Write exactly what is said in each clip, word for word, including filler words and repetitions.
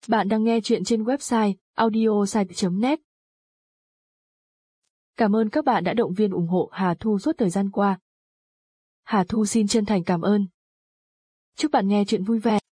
Bạn đang nghe chuyện trên website audiosite chấm net. Cảm ơn các bạn đã động viên ủng hộ Hà Thu suốt thời gian qua. Hà Thu xin chân thành cảm ơn. Chúc bạn nghe chuyện vui vẻ.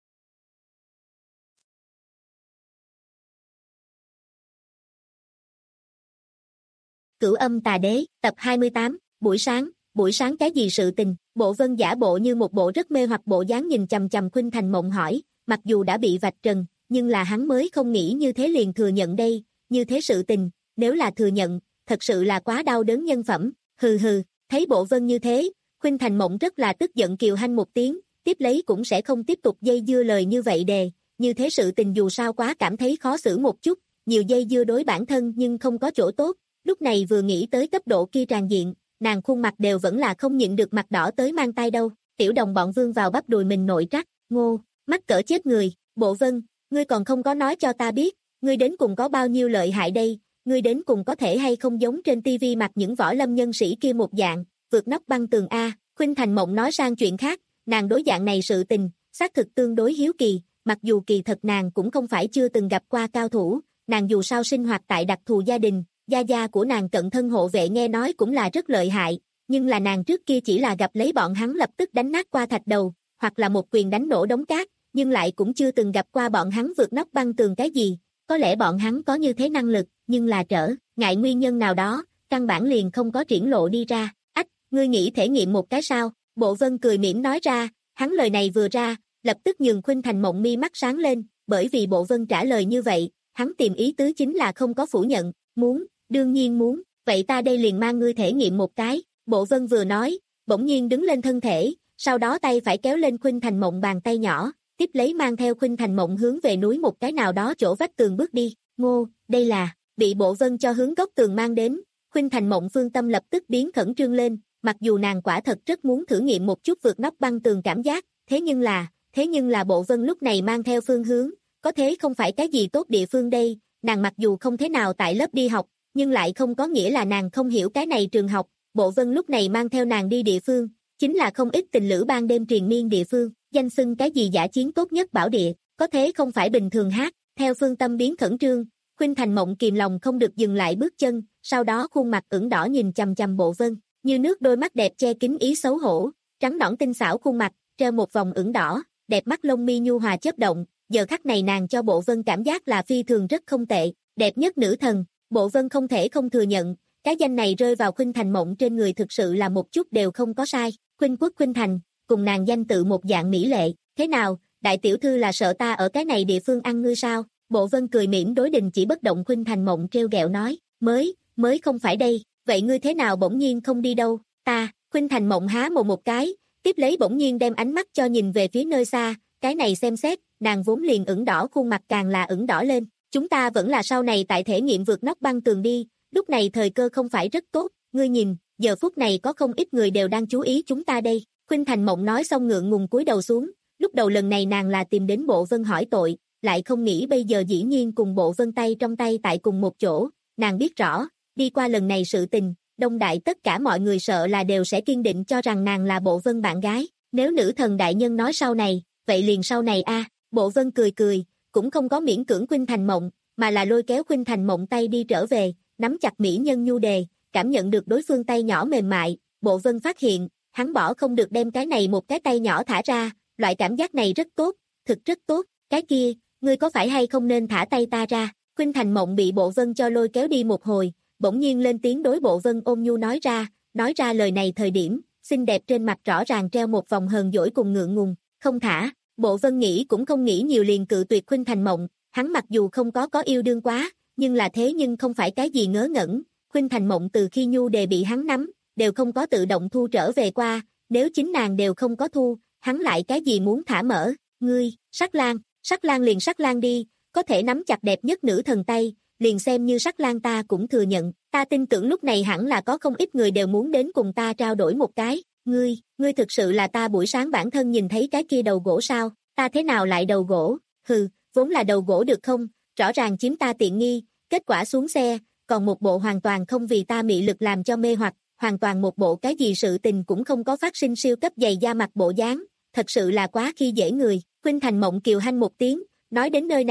Cửu âm tà đế, tập hai mươi tám, buổi sáng, buổi sáng cái gì sự tình, Bộ Vân giả bộ như một bộ rất mê hoặc bộ dáng nhìn chằm chằm Khuynh Thành Mộng hỏi, mặc dù đã bị vạch trần, nhưng là hắn mới không nghĩ như thế liền thừa nhận đây, như thế sự tình, nếu là thừa nhận, thật sự là quá đau đớn nhân phẩm, hừ hừ, thấy Bộ Vân như thế, Khuynh Thành Mộng rất là tức giận kiều hanh một tiếng, tiếp lấy cũng sẽ không tiếp tục dây dưa lời như vậy đề, như thế sự tình dù sao quá cảm thấy khó xử một chút, nhiều dây dưa đối bản thân nhưng không có chỗ tốt. Lúc này vừa nghĩ tới cấp độ kia tràn diện, nàng khuôn mặt đều vẫn là không nhịn được mặt đỏ tới mang tay đâu, tiểu đồng bọn vương vào bắp đùi mình nội trắc, ngô, mắt cỡ chết người, Bộ Vân, ngươi còn không có nói cho ta biết, ngươi đến cùng có bao nhiêu lợi hại đây, ngươi đến cùng có thể hay không giống trên tivi mặt những võ lâm nhân sĩ kia một dạng, vượt nóc băng tường A, Khuynh Thành Mộng nói sang chuyện khác, nàng đối dạng này sự tình, xác thực tương đối hiếu kỳ, mặc dù kỳ thật nàng cũng không phải chưa từng gặp qua cao thủ, nàng dù sao sinh hoạt tại đặc thù gia đình. Gia gia của nàng cận thân hộ vệ nghe nói cũng là rất lợi hại, nhưng là nàng trước kia chỉ là gặp lấy bọn hắn lập tức đánh nát qua thạch đầu, hoặc là một quyền đánh nổ đống cát, nhưng lại cũng chưa từng gặp qua bọn hắn vượt nóc băng tường cái gì, có lẽ bọn hắn có như thế năng lực, nhưng là trở, ngại nguyên nhân nào đó, căn bản liền không có triển lộ đi ra, ách, ngươi nghĩ thể nghiệm một cái sao, Bộ Vân cười mỉm nói ra, hắn lời này vừa ra, lập tức nhường Khuynh Thành Mộng mi mắt sáng lên, bởi vì Bộ Vân trả lời như vậy, hắn tìm ý tứ chính là không có phủ nhận, muốn. Đương nhiên muốn, vậy ta đây liền mang ngươi thể nghiệm một cái, Bộ Vân vừa nói, bỗng nhiên đứng lên thân thể, sau đó tay phải kéo lên Khuynh Thành Mộng bàn tay nhỏ, tiếp lấy mang theo Khuynh Thành Mộng hướng về núi một cái nào đó chỗ vách tường bước đi, ngô, đây là, bị Bộ Vân cho hướng góc tường mang đến, Khuynh Thành Mộng phương tâm lập tức biến khẩn trương lên, mặc dù nàng quả thật rất muốn thử nghiệm một chút vượt nóc băng tường cảm giác, thế nhưng là, thế nhưng là Bộ Vân lúc này mang theo phương hướng, có thế không phải cái gì tốt địa phương đây, nàng mặc dù không thế nào tại lớp đi học, nhưng lại không có nghĩa là nàng không hiểu cái này trường học, Bộ Vân lúc này mang theo nàng đi địa phương, chính là không ít tình lữ ban đêm triền miên địa phương, danh xưng cái gì dã chiến tốt nhất bảo địa, có thế không phải bình thường hát, theo phương tâm biến khẩn trương, Khuynh Thành Mộng kìm lòng không được dừng lại bước chân, sau đó khuôn mặt ửng đỏ nhìn chằm chằm Bộ Vân, như nước đôi mắt đẹp che kín ý xấu hổ, trắng nõn tinh xảo khuôn mặt, treo một vòng ửng đỏ, đẹp mắt lông mi nhu hòa chớp động, giờ khắc này nàng cho Bộ Vân cảm giác là phi thường rất không tệ, đẹp nhất nữ thần. Bộ Vân không thể không thừa nhận, cái danh này rơi vào Khuynh Thành Mộng trên người thực sự là một chút đều không có sai, Khuynh Quốc Khuynh Thành, cùng nàng danh tự một dạng mỹ lệ, thế nào, đại tiểu thư là sợ ta ở cái này địa phương ăn ngươi sao, Bộ Vân cười mỉm đối đình chỉ bất động Khuynh Thành Mộng treo gẹo nói, mới, mới không phải đây, vậy ngươi thế nào bỗng nhiên không đi đâu, ta, Khuynh Thành Mộng há mồm một cái, tiếp lấy bỗng nhiên đem ánh mắt cho nhìn về phía nơi xa, cái này xem xét, nàng vốn liền ửng đỏ khuôn mặt càng là ửng đỏ lên. Chúng ta vẫn là sau này tại thể nghiệm vượt nóc băng tường đi, lúc này thời cơ không phải rất tốt, ngươi nhìn, giờ phút này có không ít người đều đang chú ý chúng ta đây, Khuynh Thành Mộng nói xong ngượng ngùng cúi đầu xuống, lúc đầu lần này nàng là tìm đến Bộ Vân hỏi tội, lại không nghĩ bây giờ dĩ nhiên cùng Bộ Vân tay trong tay tại cùng một chỗ, nàng biết rõ, đi qua lần này sự tình, đông đại tất cả mọi người sợ là đều sẽ kiên định cho rằng nàng là Bộ Vân bạn gái, nếu nữ thần đại nhân nói sau này, vậy liền sau này a, Bộ Vân cười cười. Cũng không có miễn cưỡng Khuynh Thành Mộng, mà là lôi kéo Khuynh Thành Mộng tay đi trở về, nắm chặt mỹ nhân nhu đề, cảm nhận được đối phương tay nhỏ mềm mại, Bộ Vân phát hiện, hắn bỏ không được đem cái này một cái tay nhỏ thả ra, loại cảm giác này rất tốt, thực rất tốt, cái kia, ngươi có phải hay không nên thả tay ta ra, Khuynh Thành Mộng bị Bộ Vân cho lôi kéo đi một hồi, bỗng nhiên lên tiếng đối Bộ Vân ôn nhu nói ra, nói ra lời này thời điểm, xinh đẹp trên mặt rõ ràng treo một vòng hờn dỗi cùng ngượng ngùng, không thả. Bộ Vân nghĩ cũng không nghĩ nhiều liền cự tuyệt Khuynh Thành Mộng, hắn mặc dù không có có yêu đương quá, nhưng là thế nhưng không phải cái gì ngớ ngẩn, Khuynh Thành Mộng từ khi nhu đề bị hắn nắm, đều không có tự động thu trở về qua, nếu chính nàng đều không có thu, hắn lại cái gì muốn thả mở, ngươi, Sắc Lang, Sắc Lang liền Sắc Lang đi, có thể nắm chặt đẹp nhất nữ thần tay, liền xem như Sắc Lang ta cũng thừa nhận, ta tin tưởng lúc này hẳn là có không ít người đều muốn đến cùng ta trao đổi một cái. Ngươi, ngươi thực sự là ta buổi sáng bản thân nhìn thấy cái kia đầu gỗ sao, ta thế nào lại đầu gỗ, hừ, vốn là đầu gỗ được không, rõ ràng chiếm ta tiện nghi, kết quả xuống xe, còn một bộ hoàn toàn không vì ta mị lực làm cho mê hoặc, hoàn toàn một bộ cái gì sự tình cũng không có phát sinh siêu cấp dày da mặt bộ dáng, thật sự là quá khi dễ người, Khuynh Thành Mộng kiều hanh một tiếng, nói đến nơi này,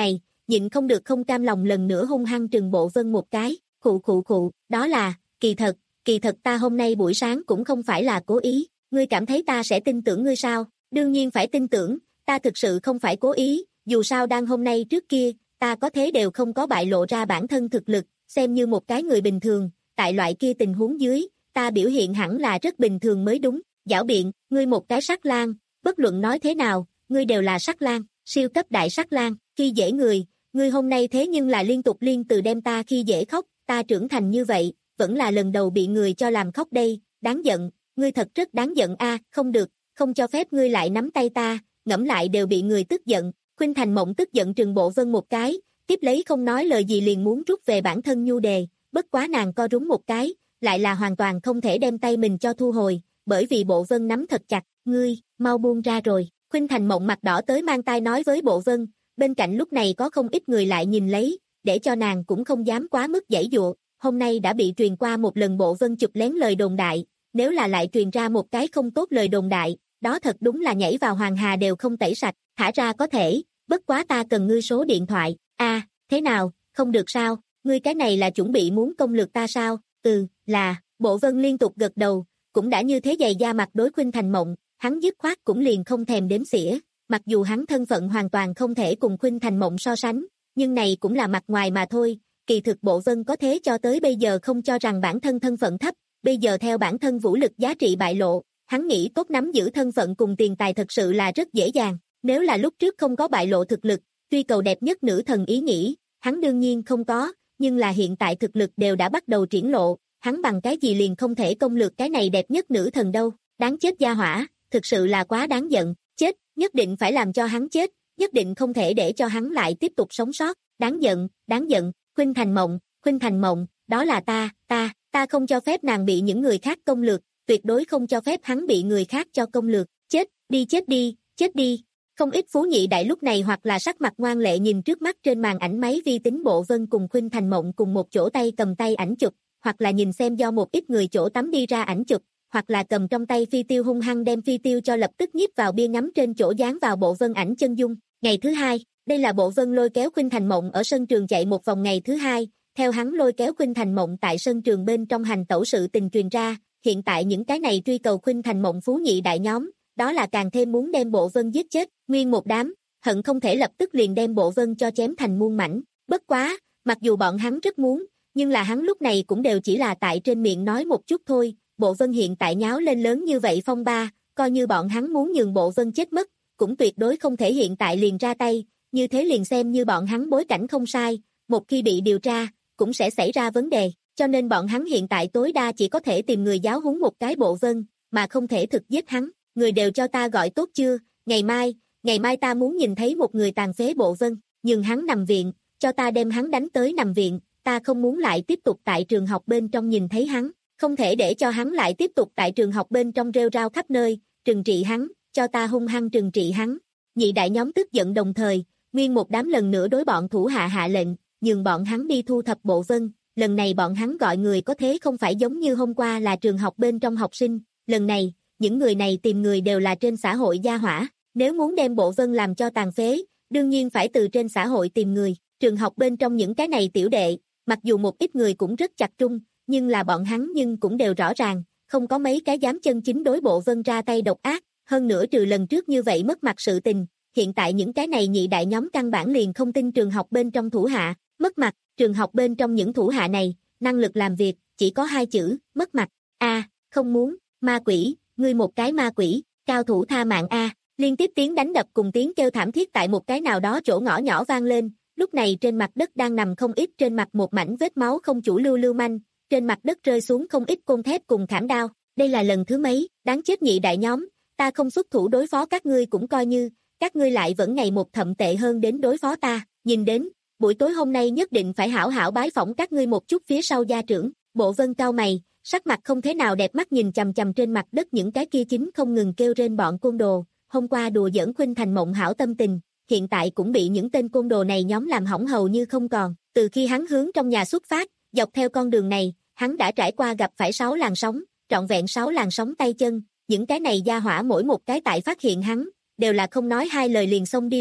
nhịn không được không cam lòng lần nữa hung hăng trừng Bộ Vân một cái, khụ khụ khụ, đó là, kỳ thật, kỳ thật ta hôm nay buổi sáng cũng không phải là cố ý, ngươi cảm thấy ta sẽ tin tưởng ngươi sao, đương nhiên phải tin tưởng, ta thực sự không phải cố ý, dù sao đang hôm nay trước kia, ta có thế đều không có bại lộ ra bản thân thực lực, xem như một cái người bình thường, tại loại kia tình huống dưới, ta biểu hiện hẳn là rất bình thường mới đúng, giảo biện, ngươi một cái sắc lang, bất luận nói thế nào, ngươi đều là sắc lang, siêu cấp đại sắc lang, khi dễ người, ngươi hôm nay thế nhưng là liên tục liên từ đem ta khi dễ khóc, ta trưởng thành như vậy, vẫn là lần đầu bị người cho làm khóc đây, đáng giận, ngươi thật rất đáng giận a, không được, không cho phép ngươi lại nắm tay ta, ngẫm lại đều bị người tức giận, Khuynh Thành Mộng tức giận trừng Bộ Vân một cái, tiếp lấy không nói lời gì liền muốn rút về bản thân nhu đề, bất quá nàng co rúm một cái, lại là hoàn toàn không thể đem tay mình cho thu hồi, bởi vì Bộ Vân nắm thật chặt, ngươi, mau buông ra rồi, Khuynh Thành Mộng mặt đỏ tới mang tai nói với Bộ Vân, bên cạnh lúc này có không ít người lại nhìn lấy, để cho nàng cũng không dám quá mức giãy giụa, hôm nay đã bị truyền qua một lần Bộ Vân chụp lén lời đồn đại, nếu là lại truyền ra một cái không tốt lời đồn đại, đó thật đúng là nhảy vào hoàng hà đều không tẩy sạch, thả ra có thể, bất quá ta cần ngươi số điện thoại, a, à, thế nào, không được sao, ngươi cái này là chuẩn bị muốn công lược ta sao, ừ, là, Bộ Vân liên tục gật đầu, cũng đã như thế dày da mặt đối Khuynh Thành Mộng, hắn dứt khoát cũng liền không thèm đếm xỉa, mặc dù hắn thân phận hoàn toàn không thể cùng Khuynh Thành Mộng so sánh, nhưng này cũng là mặt ngoài mà thôi, kỳ thực Bộ Vân có thế cho tới bây giờ không cho rằng bản thân thân phận thấp, bây giờ theo bản thân vũ lực giá trị bại lộ, hắn nghĩ tốt nắm giữ thân phận cùng tiền tài thật sự là rất dễ dàng, nếu là lúc trước không có bại lộ thực lực, truy cầu đẹp nhất nữ thần ý nghĩ, hắn đương nhiên không có, nhưng là hiện tại thực lực đều đã bắt đầu triển lộ, hắn bằng cái gì liền không thể công lược cái này đẹp nhất nữ thần đâu, đáng chết gia hỏa, thực sự là quá đáng giận, chết, nhất định phải làm cho hắn chết, nhất định không thể để cho hắn lại tiếp tục sống sót, đáng giận, đáng giận, Khuynh Thành Mộng, Khuynh Thành Mộng, đó là ta, ta, ta không cho phép nàng bị những người khác công lược, tuyệt đối không cho phép hắn bị người khác cho công lược, chết, đi chết đi, chết đi. Không ít phú nhị đại lúc này hoặc là sắc mặt ngoan lệ nhìn trước mắt trên màn ảnh máy vi tính Bộ Vân cùng Khuynh Thành Mộng cùng một chỗ tay cầm tay ảnh chụp, hoặc là nhìn xem do một ít người chỗ tắm đi ra ảnh chụp, hoặc là cầm trong tay phi tiêu hung hăng đem phi tiêu cho lập tức nhíp vào bia ngắm trên chỗ dán vào Bộ Vân ảnh chân dung. Ngày thứ hai, đây là Bộ Vân lôi kéo Khuynh Thành Mộng ở sân trường chạy một vòng ngày thứ hai, theo hắn lôi kéo Khuynh Thành Mộng tại sân trường bên trong hành tẩu sự tình truyền ra, hiện tại những cái này truy cầu Khuynh Thành Mộng phú nhị đại nhóm, đó là càng thêm muốn đem Bộ Vân giết chết, nguyên một đám, hận không thể lập tức liền đem Bộ Vân cho chém thành muôn mảnh, bất quá, mặc dù bọn hắn rất muốn, nhưng là hắn lúc này cũng đều chỉ là tại trên miệng nói một chút thôi, Bộ Vân hiện tại nháo lên lớn như vậy phong ba, coi như bọn hắn muốn nhường Bộ Vân chết mất, cũng tuyệt đối không thể hiện tại liền ra tay, như thế liền xem như bọn hắn bối cảnh không sai, một khi bị điều tra, cũng sẽ xảy ra vấn đề, cho nên bọn hắn hiện tại tối đa chỉ có thể tìm người giáo huấn một cái Bộ Vân, mà không thể thực giết hắn, người đều cho ta gọi tốt chưa, ngày mai, ngày mai ta muốn nhìn thấy một người tàn phế Bộ Vân, nhường hắn nằm viện, cho ta đem hắn đánh tới nằm viện, ta không muốn lại tiếp tục tại trường học bên trong nhìn thấy hắn, không thể để cho hắn lại tiếp tục tại trường học bên trong rêu rao khắp nơi, trừng trị hắn, cho ta hung hăng trừng trị hắn. Nhị đại nhóm tức giận đồng thời, nguyên một đám lần nữa đối bọn thủ hạ hạ lệnh, nhường bọn hắn đi thu thập Bộ Vân, lần này bọn hắn gọi người có thế không phải giống như hôm qua là trường học bên trong học sinh, lần này, những người này tìm người đều là trên xã hội gia hỏa, nếu muốn đem Bộ Vân làm cho tàn phế, đương nhiên phải từ trên xã hội tìm người, trường học bên trong những cái này tiểu đệ, mặc dù một ít người cũng rất chặt trung, nhưng là bọn hắn nhưng cũng đều rõ ràng, không có mấy cái dám chân chính đối Bộ Vân ra tay độc ác, hơn nữa trừ lần trước như vậy mất mặt sự tình, hiện tại những cái này nhị đại nhóm căn bản liền không tin trường học bên trong thủ hạ, mất mặt, trường học bên trong những thủ hạ này, năng lực làm việc, chỉ có hai chữ, mất mặt, a, không muốn, ma quỷ, ngươi một cái ma quỷ, cao thủ tha mạng a, liên tiếp tiếng đánh đập cùng tiếng kêu thảm thiết tại một cái nào đó chỗ ngõ nhỏ vang lên, lúc này trên mặt đất đang nằm không ít trên mặt một mảnh vết máu không chủ lưu lưu manh, trên mặt đất rơi xuống không ít côn thép cùng khảm đao, đây là lần thứ mấy, đáng chết nhị đại nhóm, ta không xuất thủ đối phó các ngươi cũng coi như, các ngươi lại vẫn ngày một thậm tệ hơn đến đối phó ta, nhìn đến, buổi tối hôm nay nhất định phải hảo hảo bái phỏng các ngươi một chút phía sau gia trưởng, Bộ Vân cao mày, sắc mặt không thế nào đẹp mắt nhìn chằm chằm trên mặt đất những cái kia chính không ngừng kêu rên bọn côn đồ, hôm qua đùa giỡn Khuynh Thành Mộng hảo tâm tình, hiện tại cũng bị những tên côn đồ này nhóm làm hỏng hầu như không còn, từ khi hắn hướng trong nhà xuất phát, dọc theo con đường này, hắn đã trải qua gặp phải sáu làn sóng, trọn vẹn sáu làn sóng tay chân, những cái này gia hỏa mỗi một cái tại phát hiện hắn, đều là không nói hai lời liền xông đi lên,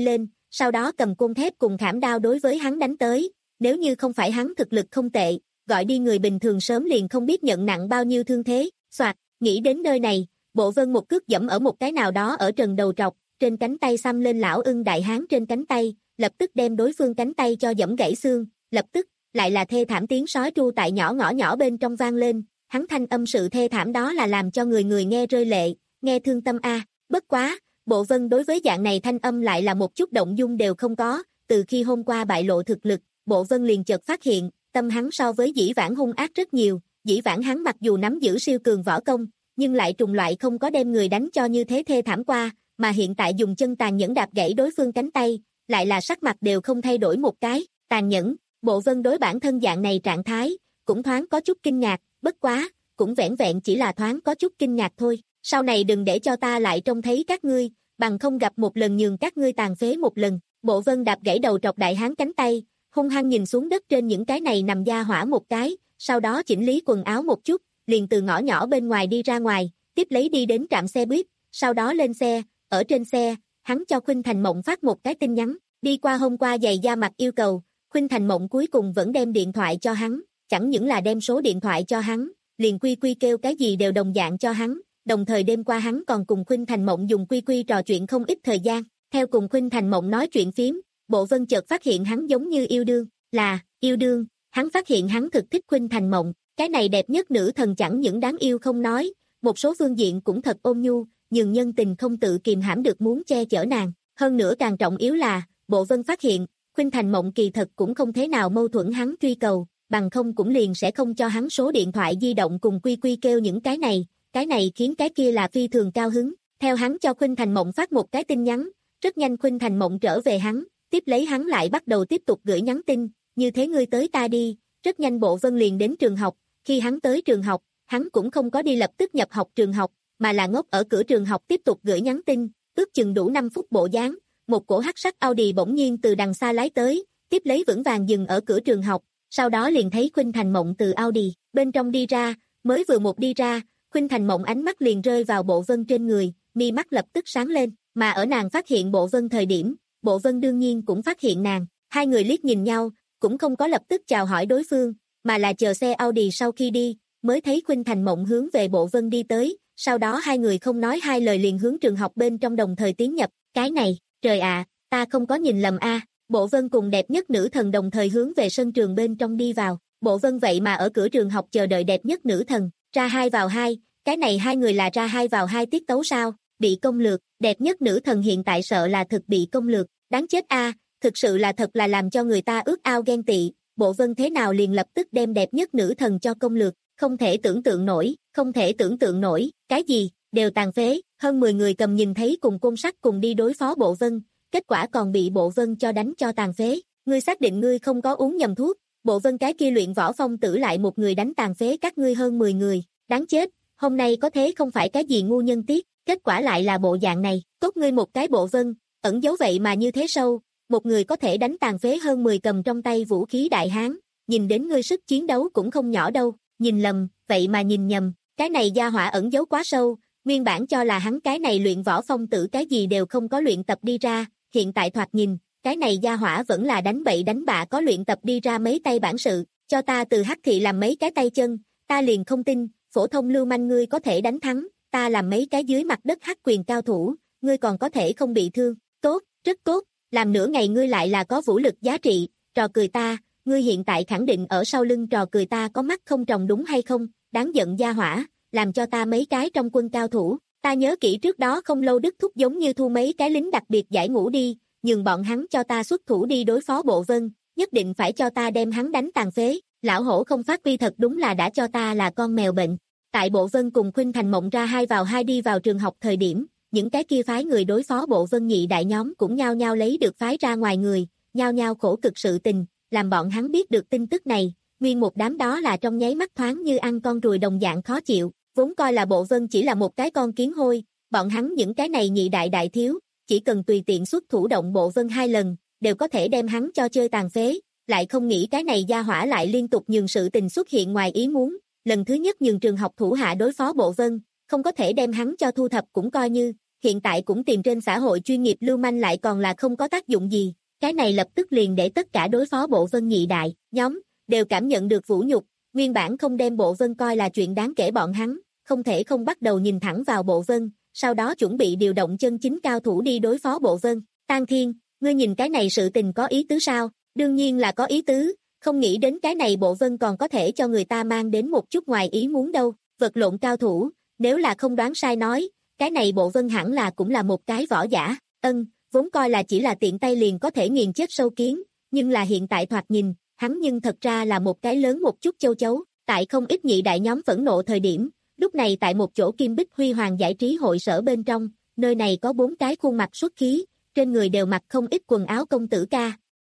sau đó cầm côn thép cùng khảm đao đối với hắn đánh tới, nếu như không phải hắn thực lực không tệ, gọi đi người bình thường sớm liền không biết nhận nặng bao nhiêu thương thế. Soạt, nghĩ đến nơi này, Bộ Vân một cước dẫm ở một cái nào đó ở trần đầu trọc, trên cánh tay xăm lên lão ưng đại hán trên cánh tay, lập tức đem đối phương cánh tay cho dẫm gãy xương, lập tức, lại là thê thảm tiếng sói tru tại nhỏ ngõ nhỏ bên trong vang lên, hắn thanh âm sự thê thảm đó là làm cho người người nghe rơi lệ, nghe thương tâm a. Bất quá, Bộ Vân đối với dạng này thanh âm lại là một chút động dung đều không có, từ khi hôm qua bại lộ thực lực, Bộ Vân liền chợt phát hiện, tâm hắn so với dĩ vãng hung ác rất nhiều, dĩ vãng hắn mặc dù nắm giữ siêu cường võ công, nhưng lại trùng loại không có đem người đánh cho như thế thê thảm qua, mà hiện tại dùng chân tàn nhẫn đạp gãy đối phương cánh tay, lại là sắc mặt đều không thay đổi một cái, tàn nhẫn. Bộ Vân đối bản thân dạng này trạng thái, cũng thoáng có chút kinh ngạc, bất quá, cũng vẻn vẹn chỉ là thoáng có chút kinh ngạc thôi, sau này đừng để cho ta lại trông thấy các ngươi, bằng không gặp một lần nhường các ngươi tàn phế một lần. Bộ Vân đạp gãy đầu trọc đại hán cánh tay, hung hăng nhìn xuống đất trên những cái này nằm da hỏa một cái, sau đó chỉnh lý quần áo một chút, liền từ ngõ nhỏ bên ngoài đi ra ngoài, tiếp lấy đi đến trạm xe buýt, sau đó lên xe, ở trên xe, hắn cho Khuynh Thành Mộng phát một cái tin nhắn, đi qua hôm qua giày da mặt yêu cầu, Khuynh Thành Mộng cuối cùng vẫn đem điện thoại cho hắn, chẳng những là đem số điện thoại cho hắn, liền quy quy kêu cái gì đều đồng dạng cho hắn, đồng thời đêm qua hắn còn cùng Khuynh Thành Mộng dùng quy quy trò chuyện không ít thời gian, theo cùng Khuynh Thành Mộng nói chuyện phím, Bộ Vân chợt phát hiện hắn giống như yêu đương, là, yêu đương, hắn phát hiện hắn thực thích Khuynh Thành Mộng, cái này đẹp nhất nữ thần chẳng những đáng yêu không nói, một số phương diện cũng thật ôn nhu, nhưng nhân tình không tự kìm hãm được muốn che chở nàng, hơn nữa càng trọng yếu là, Bộ Vân phát hiện, Khuynh Thành Mộng kỳ thật cũng không thế nào mâu thuẫn hắn truy cầu, bằng không cũng liền sẽ không cho hắn số điện thoại di động cùng quy quy kêu những cái này, cái này khiến cái kia là phi thường cao hứng, theo hắn cho Khuynh Thành Mộng phát một cái tin nhắn, rất nhanh Khuynh Thành Mộng trở về hắn, tiếp lấy hắn lại bắt đầu tiếp tục gửi nhắn tin, như thế ngươi tới ta đi, rất nhanh Bộ Vân liền đến trường học, khi hắn tới trường học, hắn cũng không có đi lập tức nhập học trường học, mà là ngốc ở cửa trường học tiếp tục gửi nhắn tin, ước chừng đủ năm phút bộ dáng, một cổ hắc sắc Audi bỗng nhiên từ đằng xa lái tới, tiếp lấy vững vàng dừng ở cửa trường học, sau đó liền thấy Khuynh Thành Mộng từ Audi bên trong đi ra, mới vừa một đi ra, Khuynh Thành Mộng ánh mắt liền rơi vào Bộ Vân trên người, mi mắt lập tức sáng lên, mà ở nàng phát hiện Bộ Vân thời điểm, Bộ Vân đương nhiên cũng phát hiện nàng, hai người liếc nhìn nhau, cũng không có lập tức chào hỏi đối phương, mà là chờ xe Audi sau khi đi, mới thấy Khuynh Thành Mộng hướng về Bộ Vân đi tới, sau đó hai người không nói hai lời liền hướng trường học bên trong đồng thời tiến nhập, cái này, trời ạ, ta không có nhìn lầm a. Bộ Vân cùng đẹp nhất nữ thần đồng thời hướng về sân trường bên trong đi vào, Bộ Vân vậy mà ở cửa trường học chờ đợi đẹp nhất nữ thần, ra hai vào hai, cái này hai người là ra hai vào hai tiết tấu sao, bị công lược, đẹp nhất nữ thần hiện tại sợ là thực bị công lược, đáng chết a, thực sự là thật là làm cho người ta ước ao ghen tị, Bộ Vân thế nào liền lập tức đem đẹp nhất nữ thần cho công lược, không thể tưởng tượng nổi, không thể tưởng tượng nổi, cái gì, đều tàn phế, hơn mười người cầm nhìn thấy cùng côn sắt cùng đi đối phó Bộ Vân, kết quả còn bị Bộ Vân cho đánh cho tàn phế, ngươi xác định ngươi không có uống nhầm thuốc, Bộ Vân cái kia luyện võ phong tử lại một người đánh tàn phế các ngươi hơn mười người, đáng chết, hôm nay có thế không phải cái gì ngu nhân tiết, kết quả lại là bộ dạng này, cốt ngươi một cái Bộ Vân, ẩn giấu vậy mà như thế sâu, một người có thể đánh tàn phế hơn mười cầm trong tay vũ khí đại hán, nhìn đến ngươi sức chiến đấu cũng không nhỏ đâu, nhìn lầm, vậy mà nhìn nhầm, cái này gia hỏa ẩn giấu quá sâu, nguyên bản cho là hắn cái này luyện võ phong tử cái gì đều không có luyện tập đi ra, hiện tại thoạt nhìn, cái này gia hỏa vẫn là đánh bậy đánh bạ có luyện tập đi ra mấy tay bản sự, cho ta từ hắc thị làm mấy cái tay chân, ta liền không tin, phổ thông lưu manh ngươi có thể đánh thắng, ta làm mấy cái dưới mặt đất hắc quyền cao thủ, ngươi còn có thể không bị thương, tốt, rất tốt, làm nửa ngày ngươi lại là có vũ lực giá trị, trò cười ta, ngươi hiện tại khẳng định ở sau lưng trò cười ta có mắt không tròng đúng hay không, đáng giận gia hỏa, làm cho ta mấy cái trong quân cao thủ, ta nhớ kỹ trước đó không lâu Đức Thúc giống như thu mấy cái lính đặc biệt giải ngũ đi, nhường bọn hắn cho ta xuất thủ đi đối phó Bộ Vân, nhất định phải cho ta đem hắn đánh tàn phế, lão hổ không phát huy thật đúng là đã cho ta là con mèo bệnh. Tại Bộ Vân cùng Khuynh Thành Mộng ra hai vào hai đi vào trường học thời điểm, những cái kia phái người đối phó Bộ Vân nhị đại nhóm cũng nhao nhao lấy được phái ra ngoài người, nhao nhao khổ cực sự tình, làm bọn hắn biết được tin tức này, nguyên một đám đó là trong nháy mắt thoáng như ăn con ruồi đồng dạng khó chịu, vốn coi là Bộ Vân chỉ là một cái con kiến hôi, bọn hắn những cái này nhị đại đại thiếu, chỉ cần tùy tiện xuất thủ động Bộ Vân hai lần, đều có thể đem hắn cho chơi tàn phế, lại không nghĩ cái này gia hỏa lại liên tục nhường sự tình xuất hiện ngoài ý muốn, lần thứ nhất nhường trường học thủ hạ đối phó Bộ Vân, không có thể đem hắn cho thu thập cũng coi như, hiện tại cũng tìm trên xã hội chuyên nghiệp lưu manh lại còn là không có tác dụng gì, cái này lập tức liền để tất cả đối phó Bộ Vân nhị đại, nhóm, đều cảm nhận được vũ nhục, nguyên bản không đem Bộ Vân coi là chuyện đáng kể bọn hắn, không thể không bắt đầu nhìn thẳng vào Bộ Vân, sau đó chuẩn bị điều động chân chính cao thủ đi đối phó Bộ Vân. Tang Thiên, ngươi nhìn cái này sự tình có ý tứ sao? Đương nhiên là có ý tứ, không nghĩ đến cái này Bộ Vân còn có thể cho người ta mang đến một chút ngoài ý muốn đâu, vật lộn cao thủ, nếu là không đoán sai nói, cái này Bộ Vân hẳn là cũng là một cái võ giả, ân, vốn coi là chỉ là tiện tay liền có thể nghiền chết sâu kiến, nhưng là hiện tại thoạt nhìn, hắn nhưng thật ra là một cái lớn một chút châu chấu, tại không ít nhị đại nhóm phẫn nộ thời điểm, lúc này tại một chỗ Kim Bích Huy Hoàng giải trí hội sở bên trong, nơi này có bốn cái khuôn mặt xuất khí, trên người đều mặc không ít quần áo công tử ca.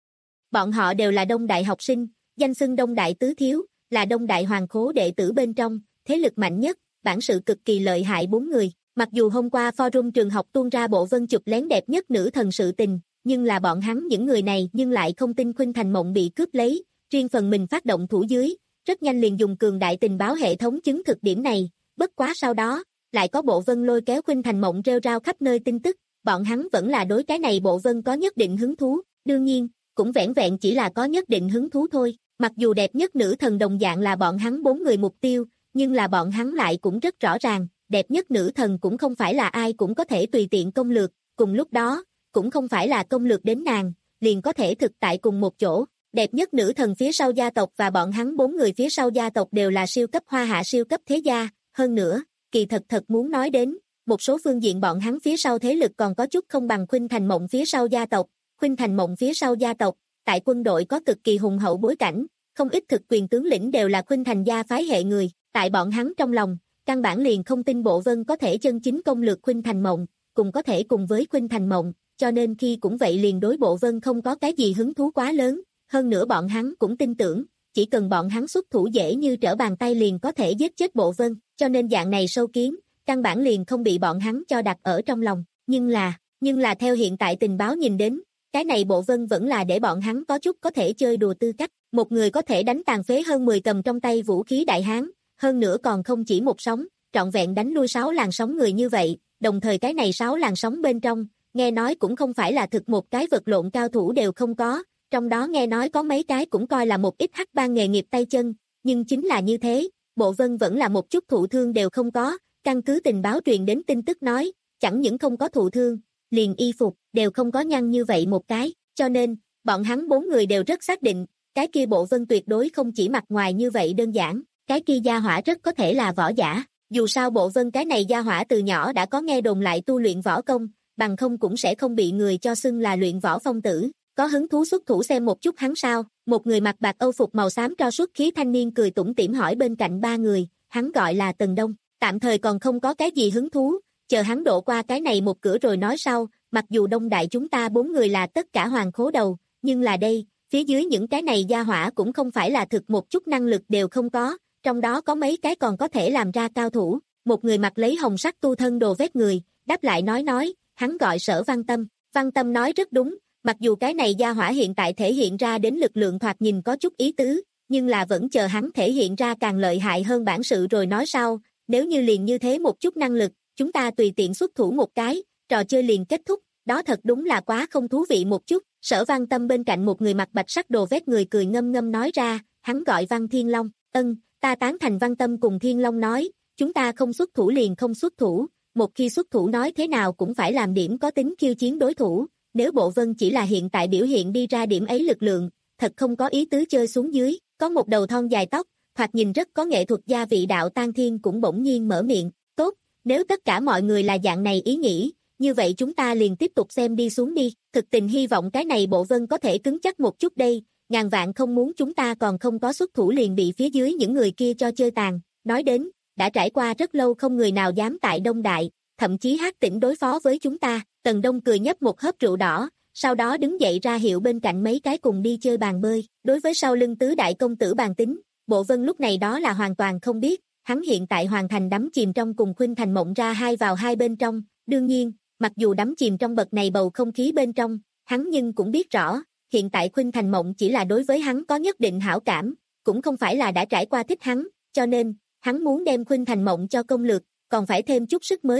Bọn họ đều là Đông Đại học sinh, danh xưng Đông Đại tứ thiếu, là Đông Đại hoàng khố đệ tử bên trong, thế lực mạnh nhất, bản sự cực kỳ lợi hại bốn người. Mặc dù hôm qua forum trường học tuôn ra Bộ Vân chụp lén đẹp nhất nữ thần sự tình, nhưng là bọn hắn những người này nhưng lại không tin Khuynh Thành Mộng bị cướp lấy, riêng phần mình phát động thủ dưới, rất nhanh liền dùng cường đại tình báo hệ thống chứng thực điểm này, bất quá sau đó, lại có Bộ Vân lôi kéo Khuynh Thành Mộng rêu rao khắp nơi tin tức, bọn hắn vẫn là đối cái này Bộ Vân có nhất định hứng thú, đương nhiên, cũng vẻn vẹn chỉ là có nhất định hứng thú thôi, mặc dù đẹp nhất nữ thần đồng dạng là bọn hắn bốn người mục tiêu, nhưng là bọn hắn lại cũng rất rõ ràng, đẹp nhất nữ thần cũng không phải là ai cũng có thể tùy tiện công lược, cùng lúc đó, cũng không phải là công lược đến nàng, liền có thể thực tại cùng một chỗ. Đẹp nhất nữ thần phía sau gia tộc và bọn hắn bốn người phía sau gia tộc đều là siêu cấp hoa hạ siêu cấp thế gia, hơn nữa, kỳ thật thật muốn nói đến, một số phương diện bọn hắn phía sau thế lực còn có chút không bằng Khuynh Thành Mộng phía sau gia tộc, Khuynh Thành Mộng phía sau gia tộc, tại quân đội có cực kỳ hùng hậu bối cảnh, không ít thực quyền tướng lĩnh đều là Khuynh Thành gia phái hệ người, tại bọn hắn trong lòng, căn bản liền không tin Bộ Vân có thể chân chính công lược Khuynh Thành Mộng, cùng có thể cùng với Khuynh Thành Mộng, cho nên khi cũng vậy liền đối Bộ Vân không có cái gì hứng thú quá lớn, hơn nữa bọn hắn cũng tin tưởng, chỉ cần bọn hắn xuất thủ dễ như trở bàn tay liền có thể giết chết Bộ Vân, cho nên dạng này sâu kiến, căn bản liền không bị bọn hắn cho đặt ở trong lòng, nhưng là, nhưng là theo hiện tại tình báo nhìn đến, cái này Bộ Vân vẫn là để bọn hắn có chút có thể chơi đùa tư cách, một người có thể đánh tàn phế hơn mười cầm trong tay vũ khí đại hán, hơn nữa còn không chỉ một sóng, trọn vẹn đánh lui sáu làn sóng người như vậy, đồng thời cái này sáu làn sóng bên trong, nghe nói cũng không phải là thực một cái vật lộn cao thủ đều không có, trong đó nghe nói có mấy cái cũng coi là một ít hắc bang nghề nghiệp tay chân, nhưng chính là như thế, Bộ Vân vẫn là một chút thụ thương đều không có, căn cứ tình báo truyền đến tin tức nói, chẳng những không có thụ thương, liền y phục, đều không có nhăn như vậy một cái, cho nên, bọn hắn bốn người đều rất xác định, cái kia Bộ Vân tuyệt đối không chỉ mặt ngoài như vậy đơn giản, cái kia gia hỏa rất có thể là võ giả, dù sao Bộ Vân cái này gia hỏa từ nhỏ đã có nghe đồn lại tu luyện võ công, bằng không cũng sẽ không bị người cho xưng là luyện võ phong tử, có hứng thú xuất thủ xem một chút hắn sao, một người mặc bạc âu phục màu xám tro xuất khí thanh niên cười tủm tỉm hỏi bên cạnh ba người, hắn gọi là Tần Đông, tạm thời còn không có cái gì hứng thú, chờ hắn độ qua cái này một cửa rồi nói sau, mặc dù Đông Đại chúng ta bốn người là tất cả hoàng khố đầu, nhưng là đây, phía dưới những cái này gia hỏa cũng không phải là thực một chút năng lực đều không có, trong đó có mấy cái còn có thể làm ra cao thủ, một người mặc lấy hồng sắc tu thân đồ vét người, đáp lại nói nói, hắn gọi Sở Văn Tâm, Văn Tâm nói rất đúng, mặc dù cái này gia hỏa hiện tại thể hiện ra đến lực lượng thoạt nhìn có chút ý tứ, nhưng là vẫn chờ hắn thể hiện ra càng lợi hại hơn bản sự rồi nói sau, nếu như liền như thế một chút năng lực, chúng ta tùy tiện xuất thủ một cái, trò chơi liền kết thúc, đó thật đúng là quá không thú vị một chút, Sở Văn Tâm bên cạnh một người mặc bạch sắc đồ vét người cười ngâm ngâm nói ra, hắn gọi Văn Thiên Long, ân, ta tán thành Văn Tâm cùng Thiên Long nói, chúng ta không xuất thủ liền không xuất thủ, một khi xuất thủ nói thế nào cũng phải làm điểm có tính khiêu chiến đối thủ, nếu Bộ Vân chỉ là hiện tại biểu hiện đi ra điểm ấy lực lượng, thật không có ý tứ chơi xuống dưới, có một đầu thon dài tóc, thoạt nhìn rất có nghệ thuật gia vị đạo Tang Thiên cũng bỗng nhiên mở miệng, tốt, nếu tất cả mọi người là dạng này ý nghĩ, như vậy chúng ta liền tiếp tục xem đi xuống đi, thực tình hy vọng cái này Bộ Vân có thể cứng chắc một chút đây, ngàn vạn không muốn chúng ta còn không có xuất thủ liền bị phía dưới những người kia cho chơi tàn, nói đến, đã trải qua rất lâu không người nào dám tại Đông Đại, thậm chí hát tỉnh đối phó với chúng ta, Tần Đông cười nhấp một hớp rượu đỏ, sau đó đứng dậy ra hiệu bên cạnh mấy cái cùng đi chơi bàn bơi, đối với sau lưng tứ đại công tử bàn tính, Bộ Vân lúc này đó là hoàn toàn không biết, hắn hiện tại hoàn thành đắm chìm trong cùng Khuynh Thành Mộng ra hai vào hai bên trong, đương nhiên, mặc dù đắm chìm trong bậc này bầu không khí bên trong, hắn nhưng cũng biết rõ, hiện tại Khuynh Thành Mộng chỉ là đối với hắn có nhất định hảo cảm, cũng không phải là đã trải qua thích hắn, cho nên, hắn muốn đem Khuynh Thành Mộng cho công lược, còn phải thêm chút sức mới được,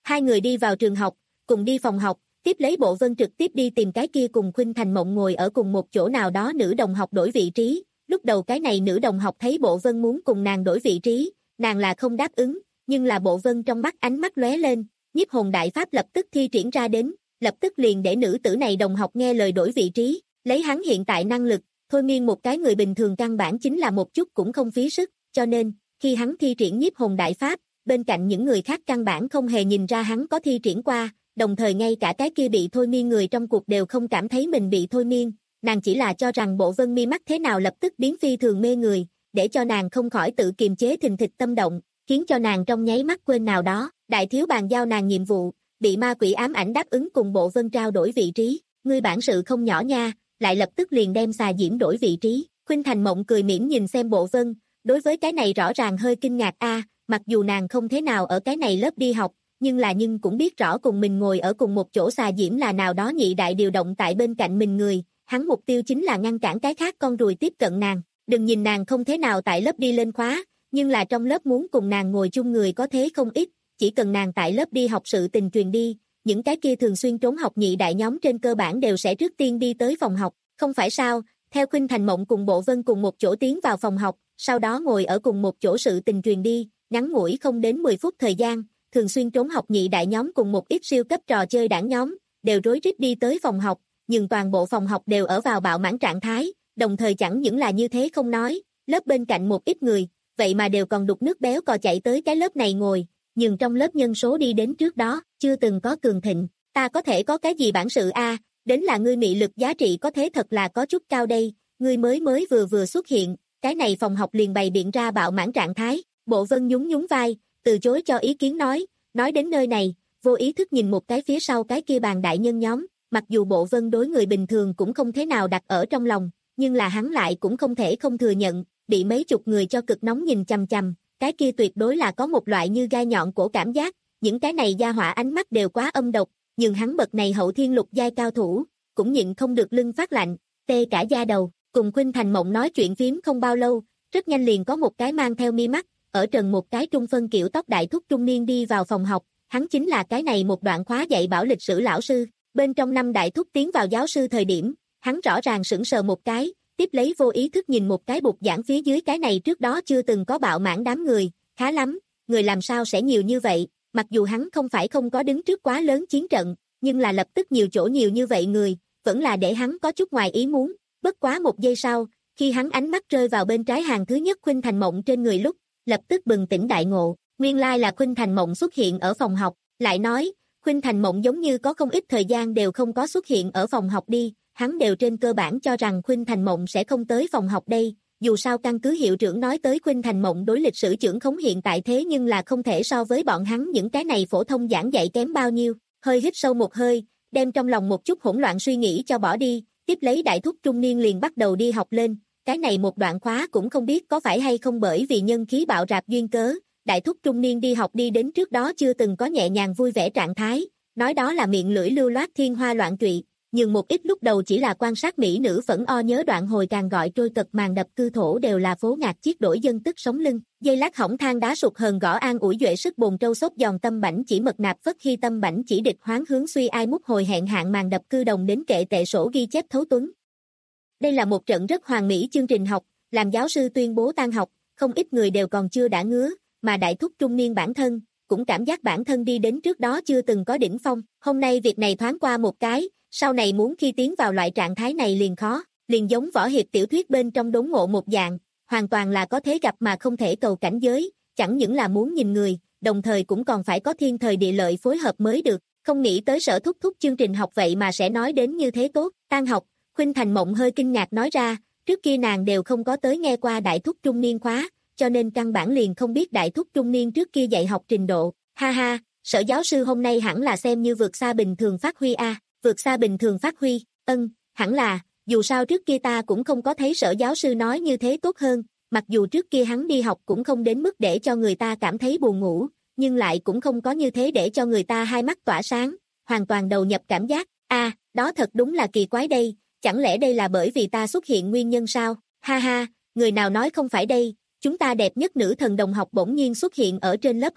Hai người đi vào trường học, cùng đi phòng học, tiếp lấy Bộ Vân trực tiếp đi tìm cái kia cùng Khuynh Thành Mộng ngồi ở cùng một chỗ nào đó nữ đồng học đổi vị trí. Lúc đầu cái này nữ đồng học thấy Bộ Vân muốn cùng nàng đổi vị trí, nàng là không đáp ứng, nhưng là Bộ Vân trong mắt ánh mắt lóe lên, nhiếp hồn đại pháp lập tức thi triển ra đến, lập tức liền để nữ tử này đồng học nghe lời đổi vị trí, lấy hắn hiện tại năng lực, thôi miên một cái người bình thường căn bản chính là một chút cũng không phí sức, cho nên, khi hắn thi triển nhiếp hồn đại pháp, bên cạnh những người khác căn bản không hề nhìn ra hắn có thi triển qua, đồng thời ngay cả cái kia bị thôi miên người trong cuộc đều không cảm thấy mình bị thôi miên, nàng chỉ là cho rằng Bộ Vân mi mắt thế nào lập tức biến phi thường mê người, để cho nàng không khỏi tự kiềm chế thình thịch tâm động, khiến cho nàng trong nháy mắt quên nào đó, đại thiếu bàn giao nàng nhiệm vụ, bị ma quỷ ám ảnh đáp ứng cùng Bộ Vân trao đổi vị trí, ngươi bản sự không nhỏ nha, lại lập tức liền đem xà diễm đổi vị trí. Khuynh Thành Mộng cười mỉm nhìn xem Bộ Vân, đối với cái này rõ ràng hơi kinh ngạc a, mặc dù nàng không thế nào ở cái này lớp đi học, nhưng là nhưng cũng biết rõ cùng mình ngồi ở cùng một chỗ xà diễm là nào đó nhị đại điều động tại bên cạnh mình người, hắn mục tiêu chính là ngăn cản cái khác con ruồi tiếp cận nàng, đừng nhìn nàng không thế nào tại lớp đi lên khóa, nhưng là trong lớp muốn cùng nàng ngồi chung người có thế không ít, chỉ cần nàng tại lớp đi học sự tình truyền đi, những cái kia thường xuyên trốn học nhị đại nhóm trên cơ bản đều sẽ trước tiên đi tới phòng học, không phải sao, theo Khuynh Thành Mộng cùng Bộ Vân cùng một chỗ tiến vào phòng học, sau đó ngồi ở cùng một chỗ sự tình truyền đi, ngắn ngủi không đến mười phút thời gian, thường xuyên trốn học nhị đại nhóm cùng một ít siêu cấp trò chơi đảng nhóm, đều rối rít đi tới phòng học, nhưng toàn bộ phòng học đều ở vào bạo mãn trạng thái, đồng thời chẳng những là như thế không nói, lớp bên cạnh một ít người, vậy mà đều còn đục nước béo cò chạy tới cái lớp này ngồi, nhưng trong lớp nhân số đi đến trước đó, chưa từng có cường thịnh, ta có thể có cái gì bản sự a, đến là ngươi mị lực giá trị có thế thật là có chút cao đây, ngươi mới mới vừa vừa xuất hiện, cái này phòng học liền bày biện ra bạo mãn trạng thái, Bộ Vân nhún nhún vai, từ chối cho ý kiến nói, nói đến nơi này, vô ý thức nhìn một cái phía sau cái kia bàn đại nhân nhóm, mặc dù Bộ Vân đối người bình thường cũng không thế nào đặt ở trong lòng, nhưng là hắn lại cũng không thể không thừa nhận, bị mấy chục người cho cực nóng nhìn chằm chằm, cái kia tuyệt đối là có một loại như gai nhọn cổ cảm giác, những cái này gia hỏa ánh mắt đều quá âm độc, nhưng hắn bậc này hậu thiên lục giai cao thủ, cũng nhịn không được lưng phát lạnh, tê cả da đầu, cùng Khuynh Thành Mộng nói chuyện phím không bao lâu, rất nhanh liền có một cái mang theo mi mắt, ở trần một cái trung phân kiểu tóc đại thúc trung niên đi vào phòng học, hắn chính là cái này một đoạn khóa dạy bảo lịch sử lão sư, bên trong năm đại thúc tiến vào giáo sư thời điểm, hắn rõ ràng sững sờ một cái, tiếp lấy vô ý thức nhìn một cái bục giảng phía dưới cái này trước đó chưa từng có bạo mãn đám người, khá lắm, người làm sao sẽ nhiều như vậy, mặc dù hắn không phải không có đứng trước quá lớn chiến trận, nhưng là lập tức nhiều chỗ nhiều như vậy người, vẫn là để hắn có chút ngoài ý muốn, bất quá một giây sau, khi hắn ánh mắt rơi vào bên trái hàng thứ nhất Khuynh Thành Mộng trên người lúc, lập tức bừng tỉnh đại ngộ, nguyên lai là Khuynh Thành Mộng xuất hiện ở phòng học, lại nói, Khuynh Thành Mộng giống như có không ít thời gian đều không có xuất hiện ở phòng học đi, hắn đều trên cơ bản cho rằng Khuynh Thành Mộng sẽ không tới phòng học đây, dù sao căn cứ hiệu trưởng nói tới Khuynh Thành Mộng đối lịch sử trưởng khống hiện tại thế nhưng là không thể so với bọn hắn những cái này phổ thông giảng dạy kém bao nhiêu, hơi hít sâu một hơi, đem trong lòng một chút hỗn loạn suy nghĩ cho bỏ đi, tiếp lấy đại thúc trung niên liền bắt đầu đi học lên, cái này một đoạn khóa cũng không biết có phải hay không bởi vì nhân khí bạo rạp duyên cớ, đại thúc trung niên đi học đi đến trước đó chưa từng có nhẹ nhàng vui vẻ trạng thái, nói đó là miệng lưỡi lưu loát thiên hoa loạn trụy, nhưng một ít lúc đầu chỉ là quan sát mỹ nữ phẫn o nhớ đoạn hồi càng gọi trôi tật màn đập cư thổ đều là phố ngạc chiết đổi dân tức sống lưng, dây lát hỏng than đá sụt hờn gõ an ủi duệ sức bồn trâu sốt giòn tâm bảnh chỉ mật nạp phất khi tâm bảnh chỉ địch hoáng hướng suy ai mút hồi hẹn hạn màn đập cư đồng đến kệ tệ sổ ghi chép thấu tuấn. Đây là một trận rất hoàn mỹ chương trình học, làm giáo sư tuyên bố tan học, không ít người đều còn chưa đã ngứa, mà đại thúc trung niên bản thân, cũng cảm giác bản thân đi đến trước đó chưa từng có đỉnh phong, hôm nay việc này thoáng qua một cái, sau này muốn khi tiến vào loại trạng thái này liền khó, liền giống võ hiệp tiểu thuyết bên trong đốn ngộ một dạng, hoàn toàn là có thế gặp mà không thể cầu cảnh giới, chẳng những là muốn nhìn người, đồng thời cũng còn phải có thiên thời địa lợi phối hợp mới được, không nghĩ tới Sở thúc thúc chương trình học vậy mà sẽ nói đến như thế tốt, tan học, Khuynh Thành Mộng hơi kinh ngạc nói ra, trước kia nàng đều không có tới nghe qua đại thúc trung niên khóa, cho nên căn bản liền không biết đại thúc trung niên trước kia dạy học trình độ, ha ha, Sở giáo sư hôm nay hẳn là xem như vượt xa bình thường phát huy a, vượt xa bình thường phát huy, ân, hẳn là, dù sao trước kia ta cũng không có thấy Sở giáo sư nói như thế tốt hơn, mặc dù trước kia hắn đi học cũng không đến mức để cho người ta cảm thấy buồn ngủ, nhưng lại cũng không có như thế để cho người ta hai mắt tỏa sáng, hoàn toàn đầu nhập cảm giác, a, đó thật đúng là kỳ quái đây, chẳng lẽ đây là bởi vì ta xuất hiện nguyên nhân sao, ha ha, người nào nói không phải đây, chúng ta đẹp nhất nữ thần đồng học bỗng nhiên xuất hiện ở trên lớp học,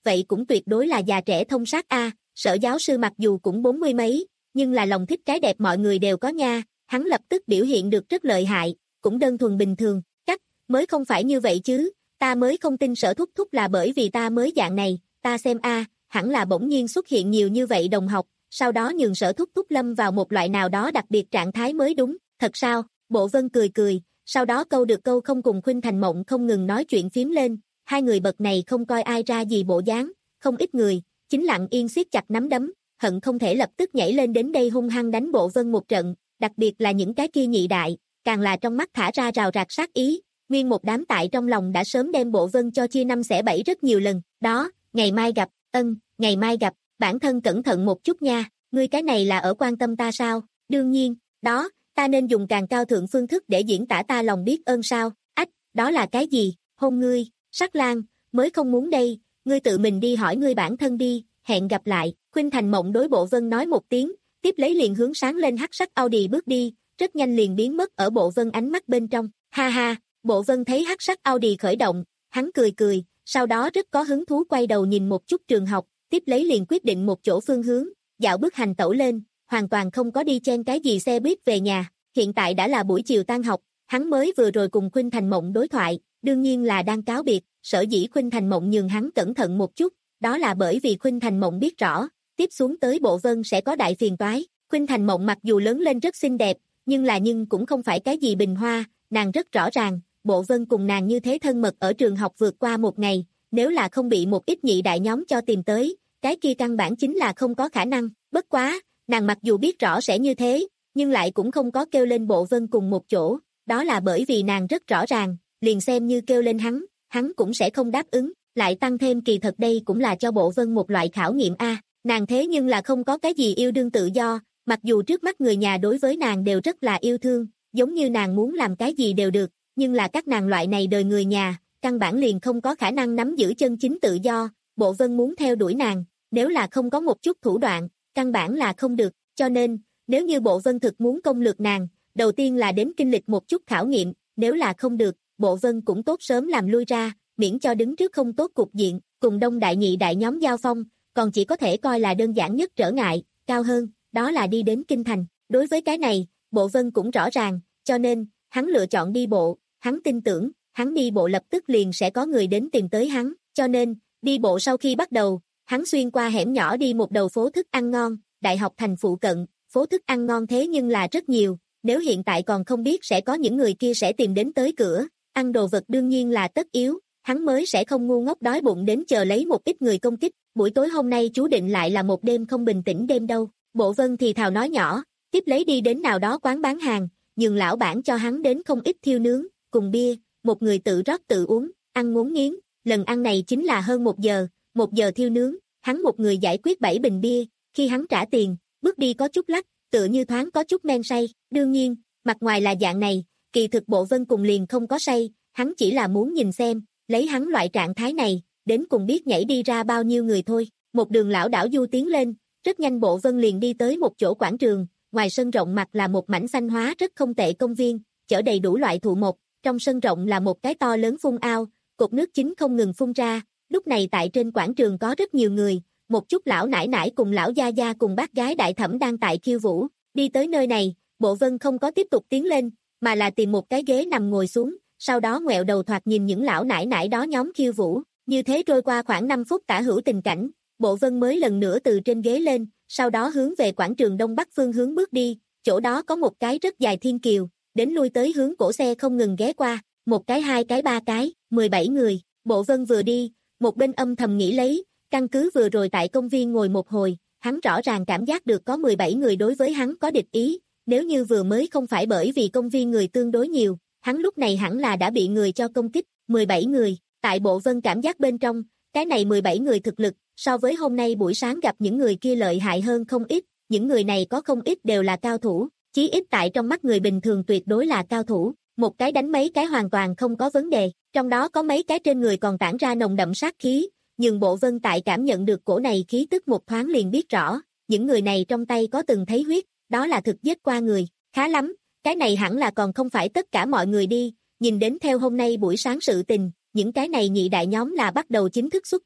vậy cũng tuyệt đối là già trẻ thông sát a. Sở giáo sư mặc dù cũng bốn mươi mấy, nhưng là lòng thích cái đẹp mọi người đều có nha, hắn lập tức biểu hiện được rất lợi hại, cũng đơn thuần bình thường, cách, mới không phải như vậy chứ, ta mới không tin Sở thúc thúc là bởi vì ta mới dạng này, ta xem a, hẳn là bỗng nhiên xuất hiện nhiều như vậy đồng học, sau đó nhường Sở thúc thúc lâm vào một loại nào đó đặc biệt trạng thái mới đúng, thật sao? Bộ Vân cười cười, sau đó câu được câu không cùng Khuynh Thành Mộng không ngừng nói chuyện phím lên, hai người bậc này không coi ai ra gì bộ dáng, không ít người, chính lặng yên siết chặt nắm đấm, hận không thể lập tức nhảy lên đến đây hung hăng đánh Bộ Vân một trận, đặc biệt là những cái kia nhị đại, càng là trong mắt thả ra rào rạt sát ý, nguyên một đám tại trong lòng đã sớm đem Bộ Vân cho chia năm xẻ bảy rất nhiều lần, đó, ngày mai gặp, ân, ngày mai gặp, bản thân cẩn thận một chút nha, ngươi cái này là ở quan tâm ta sao, đương nhiên, đó, ta nên dùng càng cao thượng phương thức để diễn tả ta lòng biết ơn sao, ách, đó là cái gì, hôn ngươi, Sắc Lang, mới không muốn đây, ngươi tự mình đi hỏi ngươi bản thân đi, hẹn gặp lại, Khuynh Thành Mộng đối Bộ Vân nói một tiếng, tiếp lấy liền hướng sáng lên hắc sắc Audi bước đi, rất nhanh liền biến mất ở Bộ Vân ánh mắt bên trong, ha ha, Bộ Vân thấy hắc sắc Audi khởi động, hắn cười cười, sau đó rất có hứng thú quay đầu nhìn một chút trường học, tiếp lấy liền quyết định một chỗ phương hướng, dạo bước hành tẩu lên, hoàn toàn không có đi chen cái gì xe buýt về nhà, hiện tại đã là buổi chiều tan học, hắn mới vừa rồi cùng Khuynh Thành Mộng đối thoại, đương nhiên là đang cáo biệt, sở dĩ Khuynh Thành Mộng nhường hắn cẩn thận một chút, đó là bởi vì Khuynh Thành Mộng biết rõ, tiếp xuống tới Bộ Vân sẽ có đại phiền toái, Khuynh Thành Mộng mặc dù lớn lên rất xinh đẹp, nhưng là nhưng cũng không phải cái gì bình hoa, nàng rất rõ ràng, Bộ Vân cùng nàng như thế thân mật ở trường học vượt qua một ngày, nếu là không bị một ít nhị đại nhóm cho tìm tới, cái kia căn bản chính là không có khả năng, bất quá, nàng mặc dù biết rõ sẽ như thế, nhưng lại cũng không có kêu lên Bộ Vân cùng một chỗ, đó là bởi vì nàng rất rõ ràng, liền xem như kêu lên hắn, hắn cũng sẽ không đáp ứng, lại tăng thêm kỳ thật đây cũng là cho Bộ Vân một loại khảo nghiệm a, nàng thế nhưng là không có cái gì yêu đương tự do, mặc dù trước mắt người nhà đối với nàng đều rất là yêu thương, giống như nàng muốn làm cái gì đều được, nhưng là các nàng loại này đời người nhà, căn bản liền không có khả năng nắm giữ chân chính tự do, Bộ Vân muốn theo đuổi nàng, nếu là không có một chút thủ đoạn, căn bản là không được, cho nên, nếu như Bộ Vân thực muốn công lược nàng, đầu tiên là đến kinh lịch một chút khảo nghiệm, nếu là không được, Bộ Vân cũng tốt sớm làm lui ra, miễn cho đứng trước không tốt cục diện, cùng đông đại nhị đại nhóm giao phong, còn chỉ có thể coi là đơn giản nhất trở ngại, cao hơn, đó là đi đến kinh thành, đối với cái này, Bộ Vân cũng rõ ràng, cho nên, hắn lựa chọn đi bộ, hắn tin tưởng, hắn đi bộ lập tức liền sẽ có người đến tìm tới hắn, cho nên, đi bộ sau khi bắt đầu, hắn xuyên qua hẻm nhỏ đi một đầu phố thức ăn ngon, đại học thành phụ cận, phố thức ăn ngon thế nhưng là rất nhiều, nếu hiện tại còn không biết sẽ có những người kia sẽ tìm đến tới cửa, ăn đồ vật đương nhiên là tất yếu, hắn mới sẽ không ngu ngốc đói bụng đến chờ lấy một ít người công kích, buổi tối hôm nay chú định lại là một đêm không bình tĩnh đêm đâu, Bộ Vân thì thào nói nhỏ, tiếp lấy đi đến nào đó quán bán hàng, nhường lão bản cho hắn đến không ít thiêu nướng, cùng bia, một người tự rót tự uống, ăn muốn nghiến, lần ăn này chính là hơn một giờ, một giờ thiêu nướng, hắn một người giải quyết bảy bình bia, khi hắn trả tiền, bước đi có chút lắc, tựa như thoáng có chút men say, đương nhiên, mặt ngoài là dạng này, kỳ thực Bộ Vân cùng liền không có say, hắn chỉ là muốn nhìn xem, lấy hắn loại trạng thái này, đến cùng biết nhảy đi ra bao nhiêu người thôi, một đường lão đảo du tiến lên, rất nhanh Bộ Vân liền đi tới một chỗ quảng trường, ngoài sân rộng mặt là một mảnh xanh hóa rất không tệ công viên, chở đầy đủ loại thụ mộc, trong sân rộng là một cái to lớn phun ao, cột nước chính không ngừng phun ra, lúc này tại trên quảng trường có rất nhiều người, một chút lão nải nải cùng lão gia gia cùng bác gái đại thẩm đang tại khiêu vũ, đi tới nơi này, Bộ Vân không có tiếp tục tiến lên, mà là tìm một cái ghế nằm ngồi xuống, sau đó ngoẹo đầu thoạt nhìn những lão nải nải đó nhóm khiêu vũ, như thế trôi qua khoảng năm phút tả hữu tình cảnh, Bộ Vân mới lần nữa từ trên ghế lên, sau đó hướng về quảng trường đông bắc phương hướng bước đi, chỗ đó có một cái rất dài thiên kiều, đến lui tới hướng cổ xe không ngừng ghé qua, một cái hai cái ba cái, mười bảy người, Bộ Vân vừa đi, một bên âm thầm nghĩ lấy, căn cứ vừa rồi tại công viên ngồi một hồi, hắn rõ ràng cảm giác được có mười bảy người đối với hắn có địch ý, nếu như vừa mới không phải bởi vì công viên người tương đối nhiều, hắn lúc này hẳn là đã bị người cho công kích, mười bảy người, tại Bộ Vân cảm giác bên trong, cái này mười bảy người thực lực, so với hôm nay buổi sáng gặp những người kia lợi hại hơn không ít, những người này có không ít đều là cao thủ, chí ít tại trong mắt người bình thường tuyệt đối là cao thủ, một cái đánh mấy cái hoàn toàn không có vấn đề, trong đó có mấy cái trên người còn tản ra nồng đậm sát khí, nhưng Bộ Vân tại cảm nhận được cổ này khí tức một thoáng liền biết rõ, những người này trong tay có từng thấy huyết, đó là thực giết qua người, khá lắm, cái này hẳn là còn không phải tất cả mọi người đi, nhìn đến theo hôm nay buổi sáng sự tình, những cái này nhị đại nhóm là bắt đầu chính thức xuất thủ,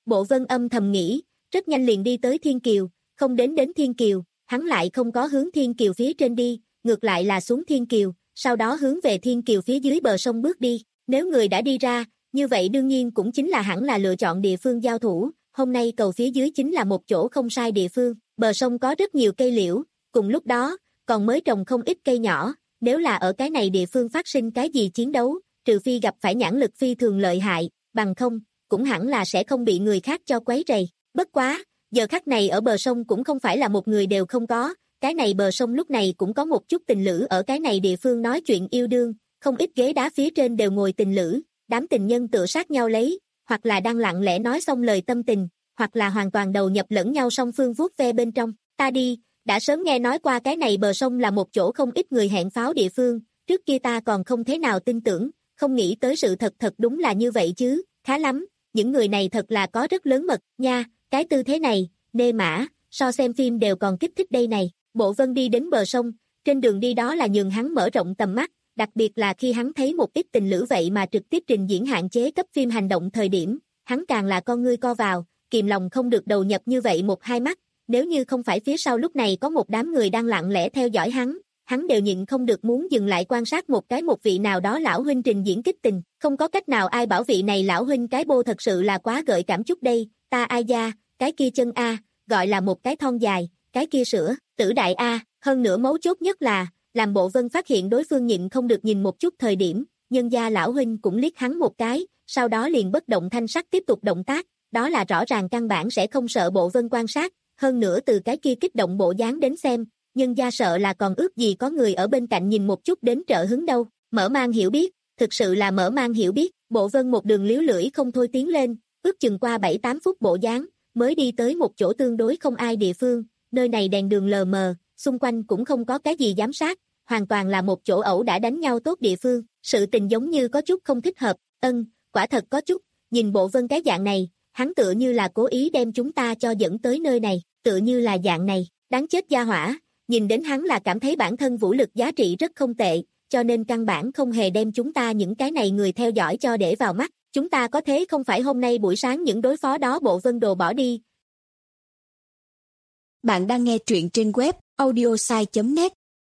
Bộ Vân âm thầm nghĩ, rất nhanh liền đi tới Thiên Kiều, không đến đến Thiên Kiều, hắn lại không có hướng Thiên Kiều phía trên đi, ngược lại là xuống Thiên Kiều, sau đó hướng về Thiên Kiều phía dưới bờ sông bước đi. Nếu người đã đi ra, như vậy đương nhiên cũng chính là hẳn là lựa chọn địa phương giao thủ, hôm nay cầu phía dưới chính là một chỗ không sai địa phương, bờ sông có rất nhiều cây liễu, cùng lúc đó, còn mới trồng không ít cây nhỏ, nếu là ở cái này địa phương phát sinh cái gì chiến đấu, trừ phi gặp phải nhãn lực phi thường lợi hại, bằng không, cũng hẳn là sẽ không bị người khác cho quấy rầy. Bất quá, giờ khắc này ở bờ sông cũng không phải là một người đều không có, cái này bờ sông lúc này cũng có một chút tình lữ ở cái này địa phương nói chuyện yêu đương, không ít ghế đá phía trên đều ngồi tình lữ, đám tình nhân tựa sát nhau lấy, hoặc là đang lặng lẽ nói xong lời tâm tình, hoặc là hoàn toàn đầu nhập lẫn nhau song phương vuốt ve bên trong. Ta đi, đã sớm nghe nói qua cái này bờ sông là một chỗ không ít người hẹn pháo địa phương, trước kia ta còn không thế nào tin tưởng, không nghĩ tới sự thật thật đúng là như vậy chứ, khá lắm, những người này thật là có rất lớn mật, nha, cái tư thế này, nê mã, so xem phim đều còn kích thích đây này. Bộ Vân đi đến bờ sông, trên đường đi đó là nhường hắn mở rộng tầm mắt, đặc biệt là khi hắn thấy một ít tình lữ vậy mà trực tiếp trình diễn hạn chế cấp phim hành động thời điểm, hắn càng là con ngươi co vào, kìm lòng không được đầu nhập như vậy một hai mắt, nếu như không phải phía sau lúc này có một đám người đang lặng lẽ theo dõi hắn, hắn đều nhịn không được muốn dừng lại quan sát một cái một vị nào đó lão huynh trình diễn kích tình, không có cách nào ai bảo vị này lão huynh cái bô thật sự là quá gợi cảm chút đây, ta ai da, cái kia chân A, gọi là một cái thon dài, cái kia sữa, tử đại A, hơn nữa mấu chốt nhất là, làm Bộ Vân phát hiện đối phương nhịn không được nhìn một chút thời điểm, nhân gia lão huynh cũng liếc hắn một cái, sau đó liền bất động thanh sắc tiếp tục động tác, đó là rõ ràng căn bản sẽ không sợ Bộ Vân quan sát, hơn nữa từ cái kia kích động bộ dáng đến xem, nhân gia sợ là còn ước gì có người ở bên cạnh nhìn một chút đến trợ hứng đâu, mở mang hiểu biết, thực sự là mở mang hiểu biết, Bộ Vân một đường liếu lưỡi không thôi tiến lên, ước chừng qua bảy tám phút bộ dáng, mới đi tới một chỗ tương đối không ai địa phương, nơi này đèn đường lờ mờ, xung quanh cũng không có cái gì giám sát, hoàn toàn là một chỗ ẩu đã đánh nhau tốt địa phương, sự tình giống như có chút không thích hợp, ân, quả thật có chút, nhìn Bộ Vân cái dạng này, hắn tựa như là cố ý đem chúng ta cho dẫn tới nơi này, tựa như là dạng này, đáng chết gia hỏa, nhìn đến hắn là cảm thấy bản thân vũ lực giá trị rất không tệ, cho nên căn bản không hề đem chúng ta những cái này người theo dõi cho để vào mắt, chúng ta có thế không phải hôm nay buổi sáng những đối phó đó Bộ Vân đồ bỏ đi. Bạn đang nghe truyện trên web audiosai chấm net.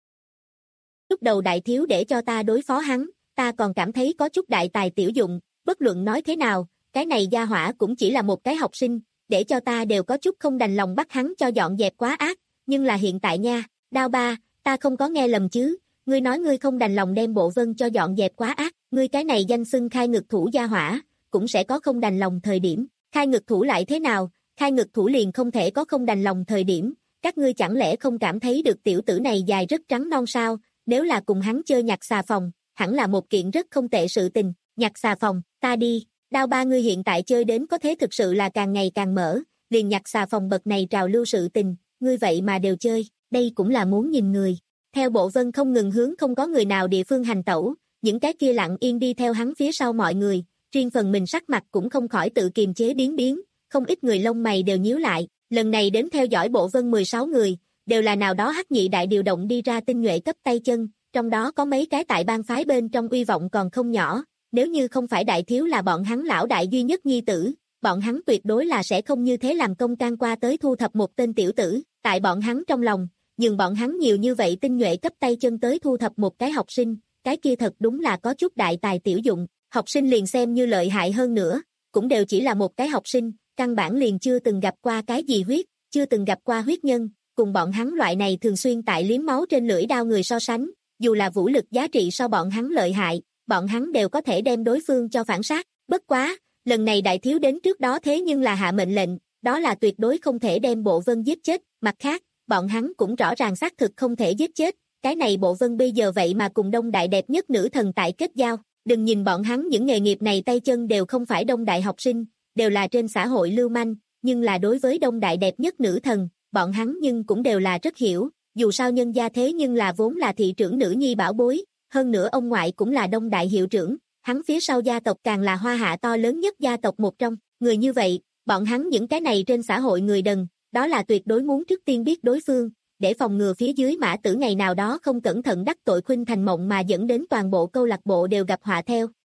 Lúc đầu đại thiếu để cho ta đối phó hắn, ta còn cảm thấy có chút đại tài tiểu dụng, bất luận nói thế nào, cái này gia hỏa cũng chỉ là một cái học sinh, để cho ta đều có chút không đành lòng bắt hắn cho dọn dẹp quá ác, nhưng là hiện tại nha, Đao Ba, ta không có nghe lầm chứ, ngươi nói ngươi không đành lòng đem Bộ Vân cho dọn dẹp quá ác, ngươi cái này danh xưng khai ngực thủ gia hỏa, cũng sẽ có không đành lòng thời điểm, khai ngực thủ lại thế nào, khai ngực thủ liền không thể có không đành lòng thời điểm, các ngươi chẳng lẽ không cảm thấy được tiểu tử này dài rất trắng non sao, nếu là cùng hắn chơi nhặt xà phòng, hẳn là một kiện rất không tệ sự tình, nhặt xà phòng, ta đi, Đao Ba ngươi hiện tại chơi đến có thế thực sự là càng ngày càng mở, liền nhặt xà phòng bậc này trào lưu sự tình, ngươi vậy mà đều chơi, đây cũng là muốn nhìn người. Theo Bộ Vân không ngừng hướng không có người nào địa phương hành tẩu, những cái kia lặng yên đi theo hắn phía sau mọi người, riêng phần mình sắc mặt cũng không khỏi tự kiềm chế biến biến, không ít người lông mày đều nhíu lại, lần này đến theo dõi Bộ Vân mười sáu người, đều là nào đó hắc nhị đại điều động đi ra tinh nhuệ cấp tay chân, trong đó có mấy cái tại bang phái bên trong uy vọng còn không nhỏ, nếu như không phải đại thiếu là bọn hắn lão đại duy nhất nhi tử, bọn hắn tuyệt đối là sẽ không như thế làm công can qua tới thu thập một tên tiểu tử, tại bọn hắn trong lòng, nhưng bọn hắn nhiều như vậy tinh nhuệ cấp tay chân tới thu thập một cái học sinh, cái kia thật đúng là có chút đại tài tiểu dụng, học sinh liền xem như lợi hại hơn nữa, cũng đều chỉ là một cái học sinh, căn bản liền chưa từng gặp qua cái gì huyết, chưa từng gặp qua huyết nhân, cùng bọn hắn loại này thường xuyên tại liếm máu trên lưỡi đao người so sánh, dù là vũ lực giá trị so bọn hắn lợi hại, bọn hắn đều có thể đem đối phương cho phản sát, bất quá, lần này đại thiếu đến trước đó thế nhưng là hạ mệnh lệnh, đó là tuyệt đối không thể đem Bộ Vân giết chết, mặt khác, bọn hắn cũng rõ ràng xác thực không thể giết chết, cái này Bộ Vân bây giờ vậy mà cùng Đông Đại đẹp nhất nữ thần tại kết giao, đừng nhìn bọn hắn những nghề nghiệp này tay chân đều không phải Đông Đại học sinh, đều là trên xã hội lưu manh, nhưng là đối với Đông Đại đẹp nhất nữ thần, bọn hắn nhưng cũng đều là rất hiểu, dù sao nhân gia thế nhưng là vốn là thị trưởng nữ nhi bảo bối, hơn nữa ông ngoại cũng là Đông Đại hiệu trưởng, hắn phía sau gia tộc càng là hoa hạ to lớn nhất gia tộc một trong, người như vậy, bọn hắn những cái này trên xã hội người đần, đó là tuyệt đối muốn trước tiên biết đối phương, để phòng ngừa phía dưới mã tử ngày nào đó không cẩn thận đắc tội Khuynh Thành Mộng mà dẫn đến toàn bộ câu lạc bộ đều gặp họa theo.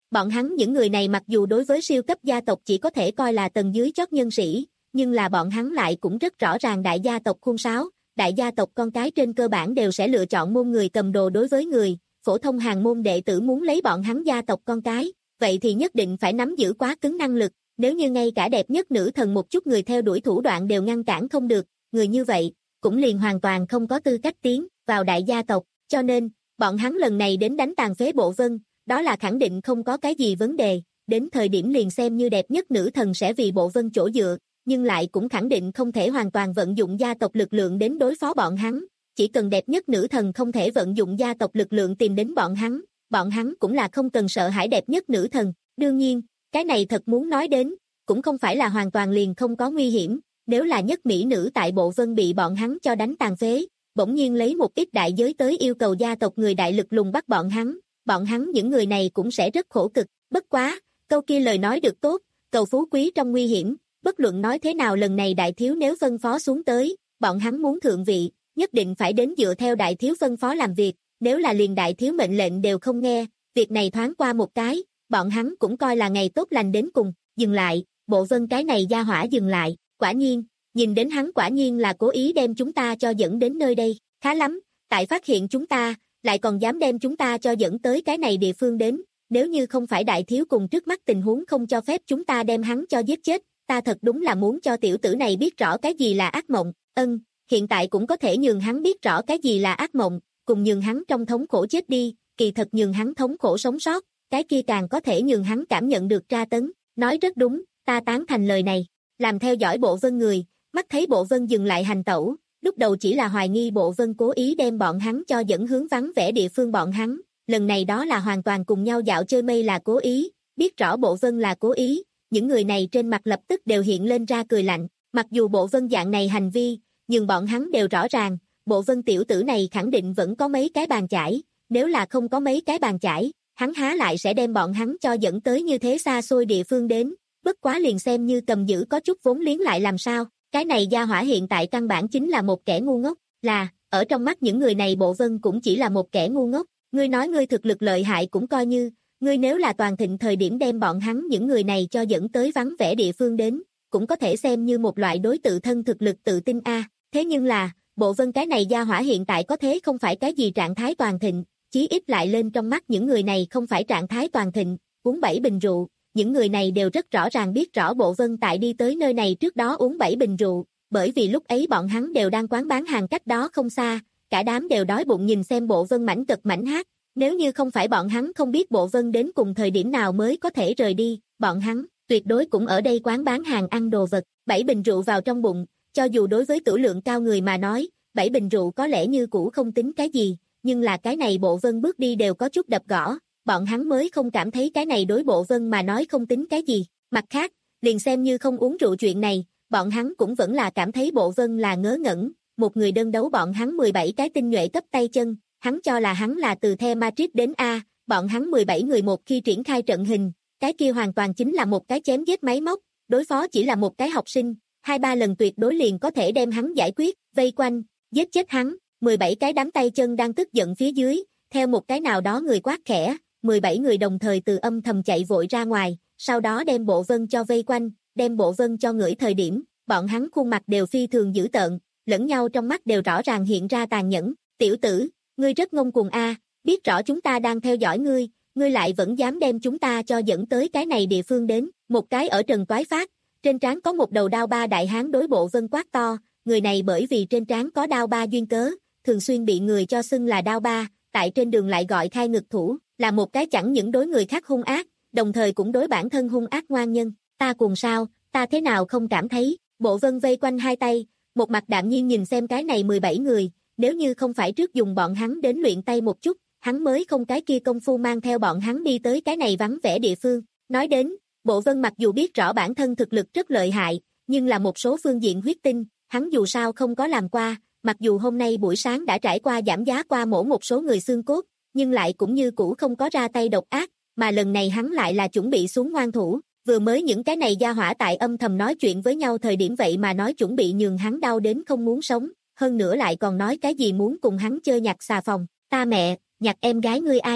Bọn hắn những người này mặc dù đối với siêu cấp gia tộc chỉ có thể coi là tầng dưới chót nhân sĩ, nhưng là bọn hắn lại cũng rất rõ ràng đại gia tộc khuôn sáo, đại gia tộc con cái trên cơ bản đều sẽ lựa chọn môn người cầm đồ đối với người, phổ thông hàng môn đệ tử muốn lấy bọn hắn gia tộc con cái, vậy thì nhất định phải nắm giữ quá cứng năng lực, nếu như ngay cả đẹp nhất nữ thần một chút người theo đuổi thủ đoạn đều ngăn cản không được, người như vậy, cũng liền hoàn toàn không có tư cách tiến vào đại gia tộc, cho nên, bọn hắn lần này đến đánh tàn phế Bộ Vân, đó là khẳng định không có cái gì vấn đề, đến thời điểm liền xem như đẹp nhất nữ thần sẽ vì Bộ Vân chỗ dựa, nhưng lại cũng khẳng định không thể hoàn toàn vận dụng gia tộc lực lượng đến đối phó bọn hắn, chỉ cần đẹp nhất nữ thần không thể vận dụng gia tộc lực lượng tìm đến bọn hắn, bọn hắn cũng là không cần sợ hãi đẹp nhất nữ thần, đương nhiên, cái này thật muốn nói đến, cũng không phải là hoàn toàn liền không có nguy hiểm, nếu là nhất mỹ nữ tại Bộ Vân bị bọn hắn cho đánh tàn phế, bỗng nhiên lấy một ít đại giới tới yêu cầu gia tộc người đại lực lùng bắt bọn hắn, bọn hắn những người này cũng sẽ rất khổ cực, bất quá, câu kia lời nói được tốt, cầu phú quý trong nguy hiểm, bất luận nói thế nào lần này đại thiếu nếu phân phó xuống tới, bọn hắn muốn thượng vị, nhất định phải đến dựa theo đại thiếu phân phó làm việc, nếu là liền đại thiếu mệnh lệnh đều không nghe, việc này thoáng qua một cái, bọn hắn cũng coi là ngày tốt lành đến cùng, dừng lại, Bộ Vân cái này gia hỏa dừng lại, quả nhiên, nhìn đến hắn quả nhiên là cố ý đem chúng ta cho dẫn đến nơi đây, khá lắm, tại phát hiện chúng ta, lại còn dám đem chúng ta cho dẫn tới cái này địa phương đến, nếu như không phải đại thiếu cùng trước mắt tình huống không cho phép chúng ta đem hắn cho giết chết, ta thật đúng là muốn cho tiểu tử này biết rõ cái gì là ác mộng, ân, hiện tại cũng có thể nhường hắn biết rõ cái gì là ác mộng, cùng nhường hắn trong thống khổ chết đi, kỳ thật nhường hắn thống khổ sống sót, cái kia càng có thể nhường hắn cảm nhận được tra tấn, nói rất đúng, ta tán thành lời này, làm theo dõi Bộ Vân người, mắt thấy Bộ Vân dừng lại hành tẩu, lúc đầu chỉ là hoài nghi Bộ Vân cố ý đem bọn hắn cho dẫn hướng vắng vẻ địa phương bọn hắn, lần này đó là hoàn toàn cùng nhau dạo chơi mây là cố ý, biết rõ Bộ Vân là cố ý, những người này trên mặt lập tức đều hiện lên ra cười lạnh, mặc dù Bộ Vân dạng này hành vi, nhưng bọn hắn đều rõ ràng, Bộ Vân tiểu tử này khẳng định vẫn có mấy cái bàn chải, nếu là không có mấy cái bàn chải, hắn há lại sẽ đem bọn hắn cho dẫn tới như thế xa xôi địa phương đến, bất quá liền xem như cầm giữ có chút vốn liếng lại làm sao, cái này gia hỏa hiện tại căn bản chính là một kẻ ngu ngốc, là, ở trong mắt những người này Bộ Vân cũng chỉ là một kẻ ngu ngốc, ngươi nói ngươi thực lực lợi hại cũng coi như, ngươi nếu là toàn thịnh thời điểm đem bọn hắn những người này cho dẫn tới vắng vẻ địa phương đến, cũng có thể xem như một loại đối tự thân thực lực tự tin a. Thế nhưng là, Bộ Vân cái này gia hỏa hiện tại có thế không phải cái gì trạng thái toàn thịnh, chí ít lại lên trong mắt những người này không phải trạng thái toàn thịnh, uống bảy bình rượu, những người này đều rất rõ ràng biết rõ Bộ Vân tại đi tới nơi này trước đó uống bảy bình rượu, bởi vì lúc ấy bọn hắn đều đang quán bán hàng cách đó không xa, cả đám đều đói bụng nhìn xem Bộ Vân mảnh cực mảnh hát, nếu như không phải bọn hắn không biết Bộ Vân đến cùng thời điểm nào mới có thể rời đi, bọn hắn tuyệt đối cũng ở đây quán bán hàng ăn đồ vật, bảy bình rượu vào trong bụng, cho dù đối với tử lượng cao người mà nói, bảy bình rượu có lẽ như cũ không tính cái gì, nhưng là cái này Bộ Vân bước đi đều có chút đập gõ, bọn hắn mới không cảm thấy cái này đối Bộ Vân mà nói không tính cái gì, mặt khác, liền xem như không uống rượu chuyện này, bọn hắn cũng vẫn là cảm thấy Bộ Vân là ngớ ngẩn, một người đơn đấu bọn hắn mười bảy cái tinh nhuệ cấp tay chân, hắn cho là hắn là từ The Matrix đến A, bọn hắn mười bảy người một khi triển khai trận hình, cái kia hoàn toàn chính là một cái chém giết máy móc, đối phó chỉ là một cái học sinh, hai ba lần tuyệt đối liền có thể đem hắn giải quyết, vây quanh, giết chết hắn, mười bảy cái đám tay chân đang tức giận phía dưới, theo một cái nào đó người quát khẽ, mười bảy người đồng thời từ âm thầm chạy vội ra ngoài, sau đó đem Bộ Vân cho vây quanh, đem Bộ Vân cho ngửi thời điểm, bọn hắn khuôn mặt đều phi thường dữ tợn, lẫn nhau trong mắt đều rõ ràng hiện ra tàn nhẫn, tiểu tử, ngươi rất ngông cuồng a, biết rõ chúng ta đang theo dõi ngươi, ngươi lại vẫn dám đem chúng ta cho dẫn tới cái này địa phương đến, một cái ở trần toái phát, trên trán có một đầu đao ba đại hán đối Bộ Vân quát to, người này bởi vì trên trán có đao ba duyên cớ, thường xuyên bị người cho xưng là đao ba, tại trên đường lại gọi khai ngực thủ, là một cái chẳng những đối người khác hung ác, đồng thời cũng đối bản thân hung ác ngoan nhân, ta cùng sao, ta thế nào không cảm thấy, Bộ Vân vây quanh hai tay, một mặt đạm nhiên nhìn xem cái này mười bảy người, nếu như không phải trước dùng bọn hắn đến luyện tay một chút, hắn mới không cái kia công phu mang theo bọn hắn đi tới cái này vắng vẻ địa phương, nói đến, Bộ Vân mặc dù biết rõ bản thân thực lực rất lợi hại, nhưng là một số phương diện huyết tinh, hắn dù sao không có làm qua, mặc dù hôm nay buổi sáng đã trải qua giảm giá qua mổ một số người xương cốt, nhưng lại cũng như cũ không có ra tay độc ác, mà lần này hắn lại là chuẩn bị xuống ngoan thủ, vừa mới những cái này gia hỏa tại âm thầm nói chuyện với nhau thời điểm vậy mà nói chuẩn bị nhường hắn đau đến không muốn sống, hơn nữa lại còn nói cái gì muốn cùng hắn chơi nhặt xà phòng, ta mẹ, nhặt em gái ngươi a nhặt,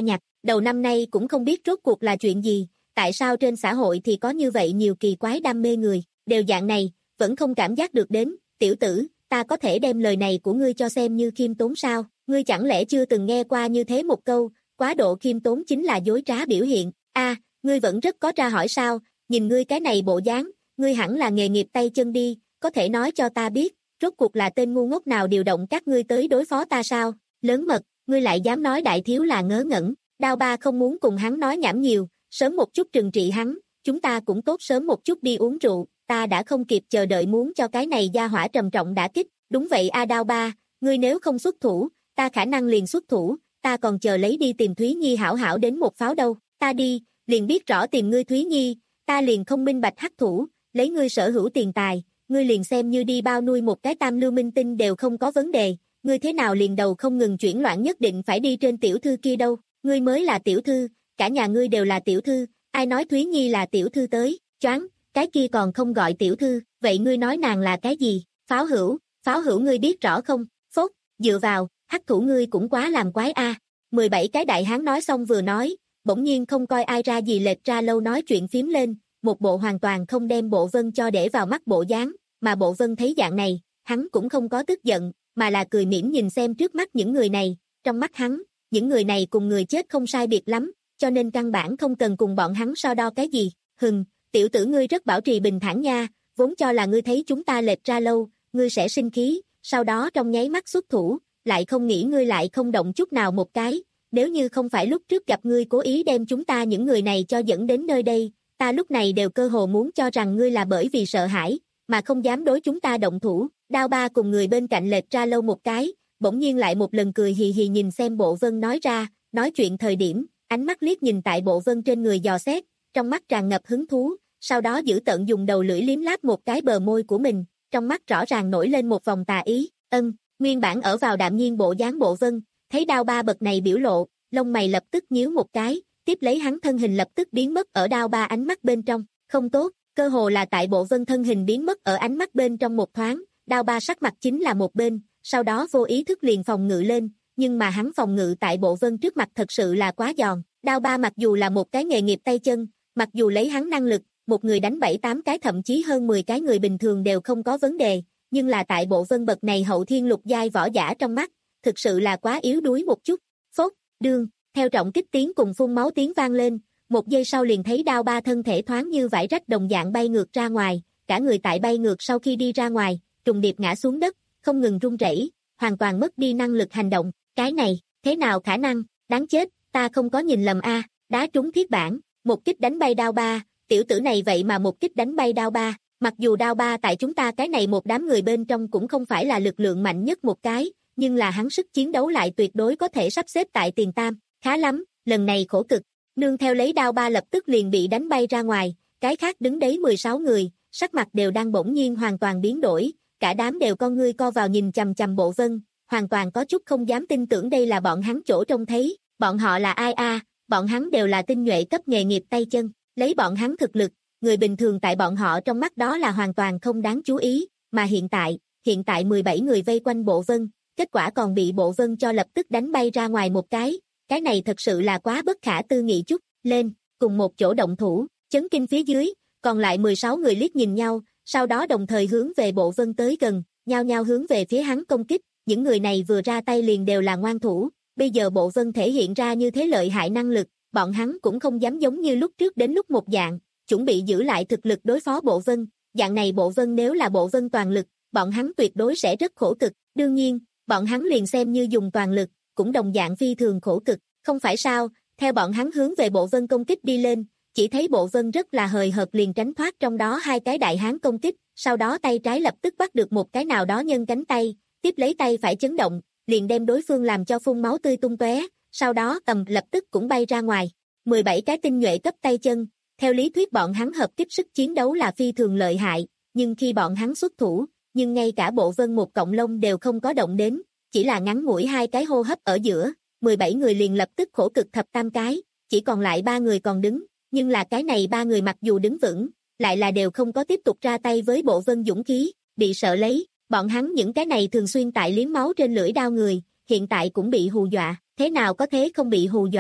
đầu năm nay cũng không biết rốt cuộc là chuyện gì, tại sao trên xã hội thì có như vậy nhiều kỳ quái đam mê người, đều dạng này, vẫn không cảm giác được đến, tiểu tử, ta có thể đem lời này của ngươi cho xem như khiêm tốn sao, ngươi chẳng lẽ chưa từng nghe qua như thế một câu, quá độ khiêm tốn chính là dối trá biểu hiện, a, ngươi vẫn rất có tra hỏi sao, nhìn ngươi cái này bộ dáng, ngươi hẳn là nghề nghiệp tay chân đi, có thể nói cho ta biết, rốt cuộc là tên ngu ngốc nào điều động các ngươi tới đối phó ta sao, lớn mật, ngươi lại dám nói đại thiếu là ngớ ngẩn, Đao Ba không muốn cùng hắn nói nhảm nhiều, sớm một chút trừng trị hắn, chúng ta cũng tốt sớm một chút đi uống rượu, ta đã không kịp chờ đợi muốn cho cái này gia hỏa trầm trọng đả kích, đúng vậy a Đao Ba, ngươi nếu không xuất thủ, ta khả năng liền xuất thủ, ta còn chờ lấy đi tìm Thúy Nhi hảo hảo đến một pháo đâu, ta đi, liền biết rõ tìm ngươi Thúy Nhi, ta liền không minh bạch hắc thủ, lấy ngươi sở hữu tiền tài, ngươi liền xem như đi bao nuôi một cái tam lưu minh tinh đều không có vấn đề, ngươi thế nào liền đầu không ngừng chuyển loạn nhất định phải đi trên tiểu thư kia đâu, ngươi mới là tiểu thư, cả nhà ngươi đều là tiểu thư, ai nói Thúy Nhi là tiểu thư tới, choáng, cái kia còn không gọi tiểu thư, vậy ngươi nói nàng là cái gì, pháo hữu, pháo hữu ngươi biết rõ không, phốt, dựa vào, hắc thủ ngươi cũng quá làm quái a. mười bảy cái đại hán nói xong vừa nói, bỗng nhiên không coi ai ra gì lệch ra lâu nói chuyện phím lên, một bộ hoàn toàn không đem Bộ Vân cho để vào mắt bộ dáng, mà Bộ Vân thấy dạng này, hắn cũng không có tức giận, mà là cười mỉm nhìn xem trước mắt những người này, trong mắt hắn, những người này cùng người chết không sai biệt lắm, cho nên căn bản không cần cùng bọn hắn so đo cái gì, hừm, tiểu tử ngươi rất bảo trì bình thản nha, vốn cho là ngươi thấy chúng ta lệch ra lâu, ngươi sẽ sinh khí, sau đó trong nháy mắt xuất thủ, lại không nghĩ ngươi lại không động chút nào một cái, nếu như không phải lúc trước gặp ngươi cố ý đem chúng ta những người này cho dẫn đến nơi đây, ta lúc này đều cơ hồ muốn cho rằng ngươi là bởi vì sợ hãi, mà không dám đối chúng ta động thủ, Đao Ba cùng người bên cạnh lệch ra lâu một cái, bỗng nhiên lại một lần cười hì hì nhìn xem Bộ Vân nói ra, nói chuyện thời điểm, ánh mắt liếc nhìn tại Bộ Vân trên người dò xét, trong mắt tràn ngập hứng thú, sau đó giữ tận dùng đầu lưỡi liếm láp một cái bờ môi của mình, trong mắt rõ ràng nổi lên một vòng tà ý, ân, nguyên bản ở vào đạm nhiên bộ dáng Bộ Vân, thấy Đao Ba bậc này biểu lộ, lông mày lập tức nhíu một cái, tiếp lấy hắn thân hình lập tức biến mất ở Đao Ba ánh mắt bên trong, không tốt, cơ hồ là tại Bộ Vân thân hình biến mất ở ánh mắt bên trong một thoáng, Đao Ba sắc mặt chính là một bên, sau đó vô ý thức liền phòng ngự lên, nhưng mà hắn phòng ngự tại Bộ Vân trước mặt thật sự là quá giòn, Đao Ba mặc dù là một cái nghề nghiệp tay chân, mặc dù lấy hắn năng lực, một người đánh bảy tám cái thậm chí hơn mười cái người bình thường đều không có vấn đề, nhưng là tại Bộ Vân bậc này hậu thiên lục giai võ giả trong mắt, thực sự là quá yếu đuối một chút, phốt, đương, theo trọng kích tiếng cùng phun máu tiếng vang lên, một giây sau liền thấy Đao Ba thân thể thoáng như vải rách đồng dạng bay ngược ra ngoài, cả người tại bay ngược sau khi đi ra ngoài, trùng điệp ngã xuống đất, không ngừng run rẩy, hoàn toàn mất đi năng lực hành động, cái này, thế nào khả năng, đáng chết, ta không có nhìn lầm a, đá trúng thiết bản, một kích đánh bay Đao Ba, tiểu tử này vậy mà một kích đánh bay Đao Ba, mặc dù Đao Ba tại chúng ta cái này một đám người bên trong cũng không phải là lực lượng mạnh nhất một cái, nhưng là hắn sức chiến đấu lại tuyệt đối có thể sắp xếp tại tiền tam, khá lắm, lần này khổ cực, nương theo lấy Đao Ba lập tức liền bị đánh bay ra ngoài, cái khác đứng đấy mười sáu người, sắc mặt đều đang bỗng nhiên hoàn toàn biến đổi, cả đám đều con ngươi co vào nhìn chằm chằm Bộ Vân, hoàn toàn có chút không dám tin tưởng đây là bọn hắn chỗ trông thấy, bọn họ là ai a? Bọn hắn đều là tinh nhuệ cấp nghề nghiệp tay chân, lấy bọn hắn thực lực, người bình thường tại bọn họ trong mắt đó là hoàn toàn không đáng chú ý, mà hiện tại, hiện tại mười bảy người vây quanh Bộ Vân, kết quả còn bị Bộ Vân cho lập tức đánh bay ra ngoài một cái, cái này thật sự là quá bất khả tư nghị chút, lên, cùng một chỗ động thủ, chấn kinh phía dưới, còn lại mười sáu người liếc nhìn nhau, sau đó đồng thời hướng về Bộ Vân tới gần, nhao nhao hướng về phía hắn công kích, những người này vừa ra tay liền đều là ngoan thủ, bây giờ Bộ Vân thể hiện ra như thế lợi hại năng lực, bọn hắn cũng không dám giống như lúc trước đến lúc một dạng, chuẩn bị giữ lại thực lực đối phó Bộ Vân, dạng này Bộ Vân nếu là Bộ Vân toàn lực, bọn hắn tuyệt đối sẽ rất khổ cực, đương nhiên, bọn hắn liền xem như dùng toàn lực, cũng đồng dạng phi thường khổ cực, không phải sao, theo bọn hắn hướng về Bộ Vân công kích đi lên, chỉ thấy Bộ Vân rất là hời hợt liền tránh thoát trong đó hai cái đại hán công kích, sau đó tay trái lập tức bắt được một cái nào đó nhân cánh tay, tiếp lấy tay phải chấn động, liền đem đối phương làm cho phun máu tươi tung tóe, sau đó ầm lập tức cũng bay ra ngoài. mười bảy cái tinh nhuệ cấp tay chân, theo lý thuyết bọn hắn hợp kích sức chiến đấu là phi thường lợi hại, nhưng khi bọn hắn xuất thủ, nhưng ngay cả Bộ Vân một cọng lông đều không có động đến, chỉ là ngắn ngủi hai cái hô hấp ở giữa, mười bảy người liền lập tức khổ cực thập tam cái, chỉ còn lại ba người còn đứng, nhưng là cái này ba người mặc dù đứng vững, lại là đều không có tiếp tục ra tay với Bộ Vân dũng khí, bị sợ lấy, bọn hắn những cái này thường xuyên tại liếm máu trên lưỡi đao người, hiện tại cũng bị hù dọa, thế nào có thế không bị hù dọa,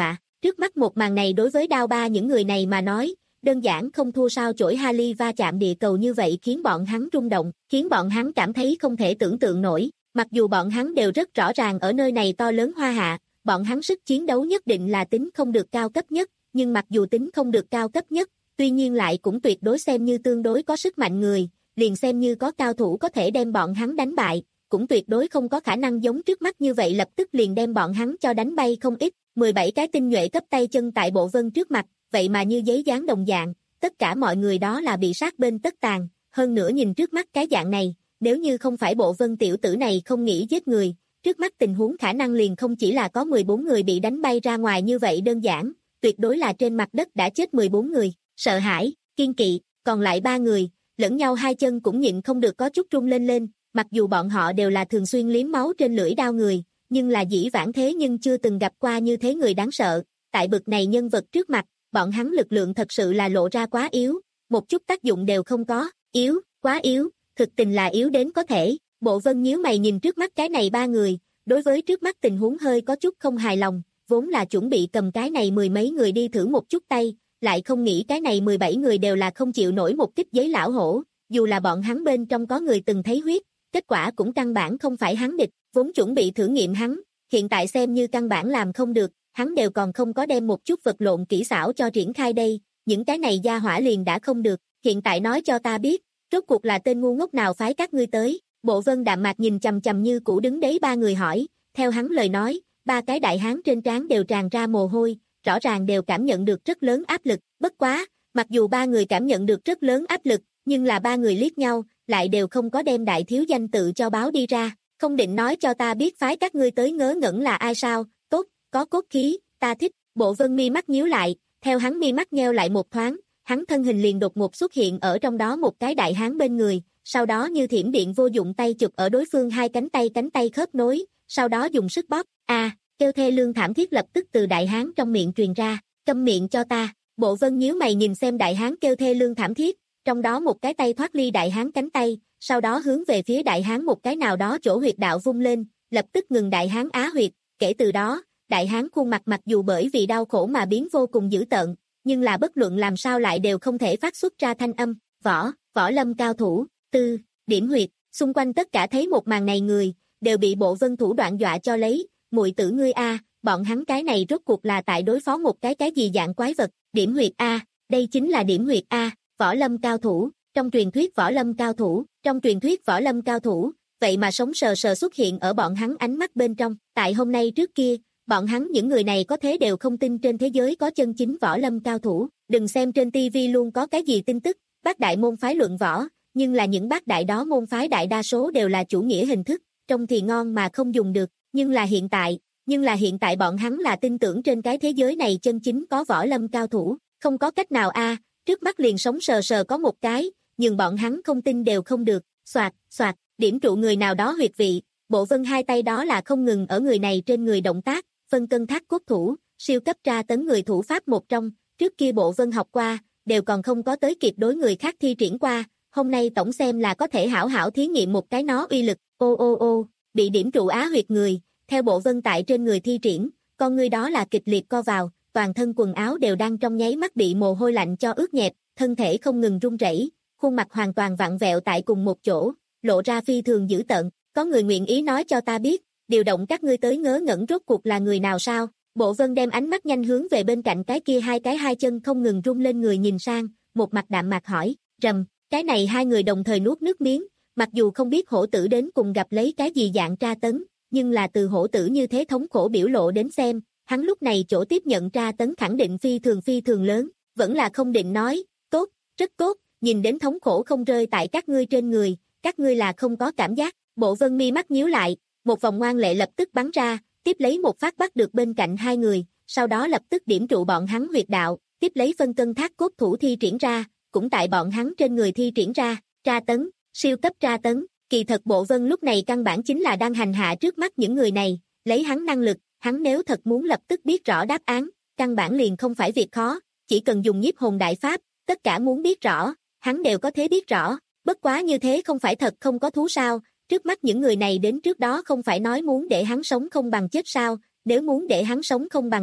Trước mắt một màn này đối với đao ba những người này mà nói, đơn giản không thua sao chổi Halley va chạm địa cầu như vậy khiến bọn hắn rung động, khiến bọn hắn cảm thấy không thể tưởng tượng nổi. Mặc dù bọn hắn đều rất rõ ràng ở nơi này to lớn Hoa Hạ, bọn hắn sức chiến đấu nhất định là tính không được cao cấp nhất, nhưng mặc dù tính không được cao cấp nhất, tuy nhiên lại cũng tuyệt đối xem như tương đối có sức mạnh người, liền xem như có cao thủ có thể đem bọn hắn đánh bại, cũng tuyệt đối không có khả năng giống trước mắt như vậy lập tức liền đem bọn hắn cho đánh bay không ít. mười bảy cái tinh nhuệ cấp tay chân tại Bộ Vân trước mặt, vậy mà như giấy dán đồng dạng, tất cả mọi người đó là bị sát bên tất tàn, hơn nữa nhìn trước mắt cái dạng này, nếu như không phải Bộ Vân tiểu tử này không nghĩ giết người, trước mắt tình huống khả năng liền không chỉ là có mười bốn người bị đánh bay ra ngoài như vậy đơn giản, tuyệt đối là trên mặt đất đã chết mười bốn người, sợ hãi, kiên kỵ, còn lại ba người, lẫn nhau hai chân cũng nhịn không được có chút rung lên lên, mặc dù bọn họ đều là thường xuyên liếm máu trên lưỡi đao người, nhưng là dĩ vãng thế nhưng chưa từng gặp qua như thế người đáng sợ, tại bực này nhân vật trước mặt, bọn hắn lực lượng thật sự là lộ ra quá yếu, một chút tác dụng đều không có, yếu, quá yếu, thực tình là yếu đến có thể. Bộ Vân nhíu mày nhìn trước mắt cái này ba người, đối với trước mắt tình huống hơi có chút không hài lòng, vốn là chuẩn bị cầm cái này mười mấy người đi thử một chút tay, lại không nghĩ cái này mười bảy người đều là không chịu nổi một kích giấy lão hổ, dù là bọn hắn bên trong có người từng thấy huyết, kết quả cũng căn bản không phải hắn địch, vốn chuẩn bị thử nghiệm hắn, hiện tại xem như căn bản làm không được, hắn đều còn không có đem một chút vật lộn kỹ xảo cho triển khai đây, những cái này gia hỏa liền đã không được, hiện tại nói cho ta biết, rốt cuộc là tên ngu ngốc nào phái các ngươi tới. Bộ Vân đạm mạc nhìn chằm chằm như cũ đứng đấy ba người hỏi, theo hắn lời nói, ba cái đại hán trên trán đều tràn ra mồ hôi, rõ ràng đều cảm nhận được rất lớn áp lực, bất quá, mặc dù ba người cảm nhận được rất lớn áp lực, nhưng là ba người liếc nhau, lại đều không có đem đại thiếu danh tự cho báo đi ra, không định nói cho ta biết phái các ngươi tới ngớ ngẩn là ai sao, tốt, có cốt khí, ta thích. Bộ Vân mi mắt nhíu lại, theo hắn mi mắt nheo lại một thoáng, hắn thân hình liền đột ngột xuất hiện ở trong đó một cái đại hán bên người, sau đó như thiểm điện vô dụng tay chụp ở đối phương hai cánh tay cánh tay khớp nối, sau đó dùng sức bóp, a, à, kêu thê lương thảm thiết lập tức từ đại hán trong miệng truyền ra, câm miệng cho ta. Bộ Vân nhíu mày nhìn xem đại hán kêu thê lương thảm thiết, trong đó một cái tay thoát ly đại hán cánh tay, sau đó hướng về phía đại hán một cái nào đó chỗ huyệt đạo vung lên, lập tức ngừng đại hán á huyệt, kể từ đó, đại hán khuôn mặt mặc dù bởi vì đau khổ mà biến vô cùng dữ tợn, nhưng là bất luận làm sao lại đều không thể phát xuất ra thanh âm, võ, võ lâm cao thủ, tư, điểm huyệt, xung quanh tất cả thấy một màn này người, đều bị Bộ Vân thủ đoạn dọa cho lấy, muội tử ngươi a, bọn hắn cái này rốt cuộc là tại đối phó một cái cái gì dạng quái vật, điểm huyệt a, đây chính là điểm huyệt a, võ lâm cao thủ, trong truyền thuyết võ lâm cao thủ, trong truyền thuyết võ lâm cao thủ, vậy mà sống sờ sờ xuất hiện ở bọn hắn ánh mắt bên trong, tại hôm nay trước kia, bọn hắn những người này có thế đều không tin trên thế giới có chân chính võ lâm cao thủ, đừng xem trên tivi luôn có cái gì tin tức, bác đại môn phái luận võ, nhưng là những bác đại đó môn phái đại đa số đều là chủ nghĩa hình thức, trông thì ngon mà không dùng được, nhưng là hiện tại, nhưng là hiện tại bọn hắn là tin tưởng trên cái thế giới này chân chính có võ lâm cao thủ, không có cách nào a, trước mắt liền sống sờ sờ có một cái, nhưng bọn hắn không tin đều không được, xoạt, xoạt, điểm trụ người nào đó huyệt vị, Bộ Vân hai tay đó là không ngừng ở người này trên người động tác, phân cân thác cốt thủ, siêu cấp tra tấn người thủ pháp một trong, trước kia Bộ Vân học qua, đều còn không có tới kịp đối người khác thi triển qua, hôm nay tổng xem là có thể hảo hảo thí nghiệm một cái nó uy lực, ô ô ô, bị điểm trụ á huyệt người, theo Bộ Vân tại trên người thi triển, con người đó là kịch liệt co vào, toàn thân quần áo đều đang trong nháy mắt bị mồ hôi lạnh cho ướt nhẹp, thân thể không ngừng run rẩy, khuôn mặt hoàn toàn vặn vẹo tại cùng một chỗ, lộ ra phi thường dữ tợn, có người nguyện ý nói cho ta biết, điều động các ngươi tới ngớ ngẩn rốt cuộc là người nào sao? Bộ Vân đem ánh mắt nhanh hướng về bên cạnh cái kia hai cái hai chân không ngừng rung lên người nhìn sang, một mặt đạm mạc hỏi, rầm, cái này hai người đồng thời nuốt nước miếng, mặc dù không biết hổ tử đến cùng gặp lấy cái gì dạng tra tấn, nhưng là từ hổ tử như thế thống khổ biểu lộ đến xem, hắn lúc này chỗ tiếp nhận tra tấn khẳng định phi thường phi thường lớn, vẫn là không định nói, tốt, rất tốt, nhìn đến thống khổ không rơi tại các ngươi trên người, các ngươi là không có cảm giác. Bộ Vân mi mắt nhíu lại, một vòng ngoan lệ lập tức bắn ra, tiếp lấy một phát bắt được bên cạnh hai người, sau đó lập tức điểm trụ bọn hắn huyệt đạo, tiếp lấy phân cân thác cốt thủ thi triển ra, cũng tại bọn hắn trên người thi triển ra, tra tấn, siêu cấp tra tấn, kỳ thật Bộ Vân lúc này căn bản chính là đang hành hạ trước mắt những người này, lấy hắn năng lực, hắn nếu thật muốn lập tức biết rõ đáp án, căn bản liền không phải việc khó, chỉ cần dùng nhiếp hồn đại pháp, tất cả muốn biết rõ, hắn đều có thể biết rõ, bất quá như thế không phải thật không có thú sao, trước mắt những người này đến trước đó không phải nói muốn để hắn sống không bằng chết sao, nếu muốn để hắn sống không bằng chết,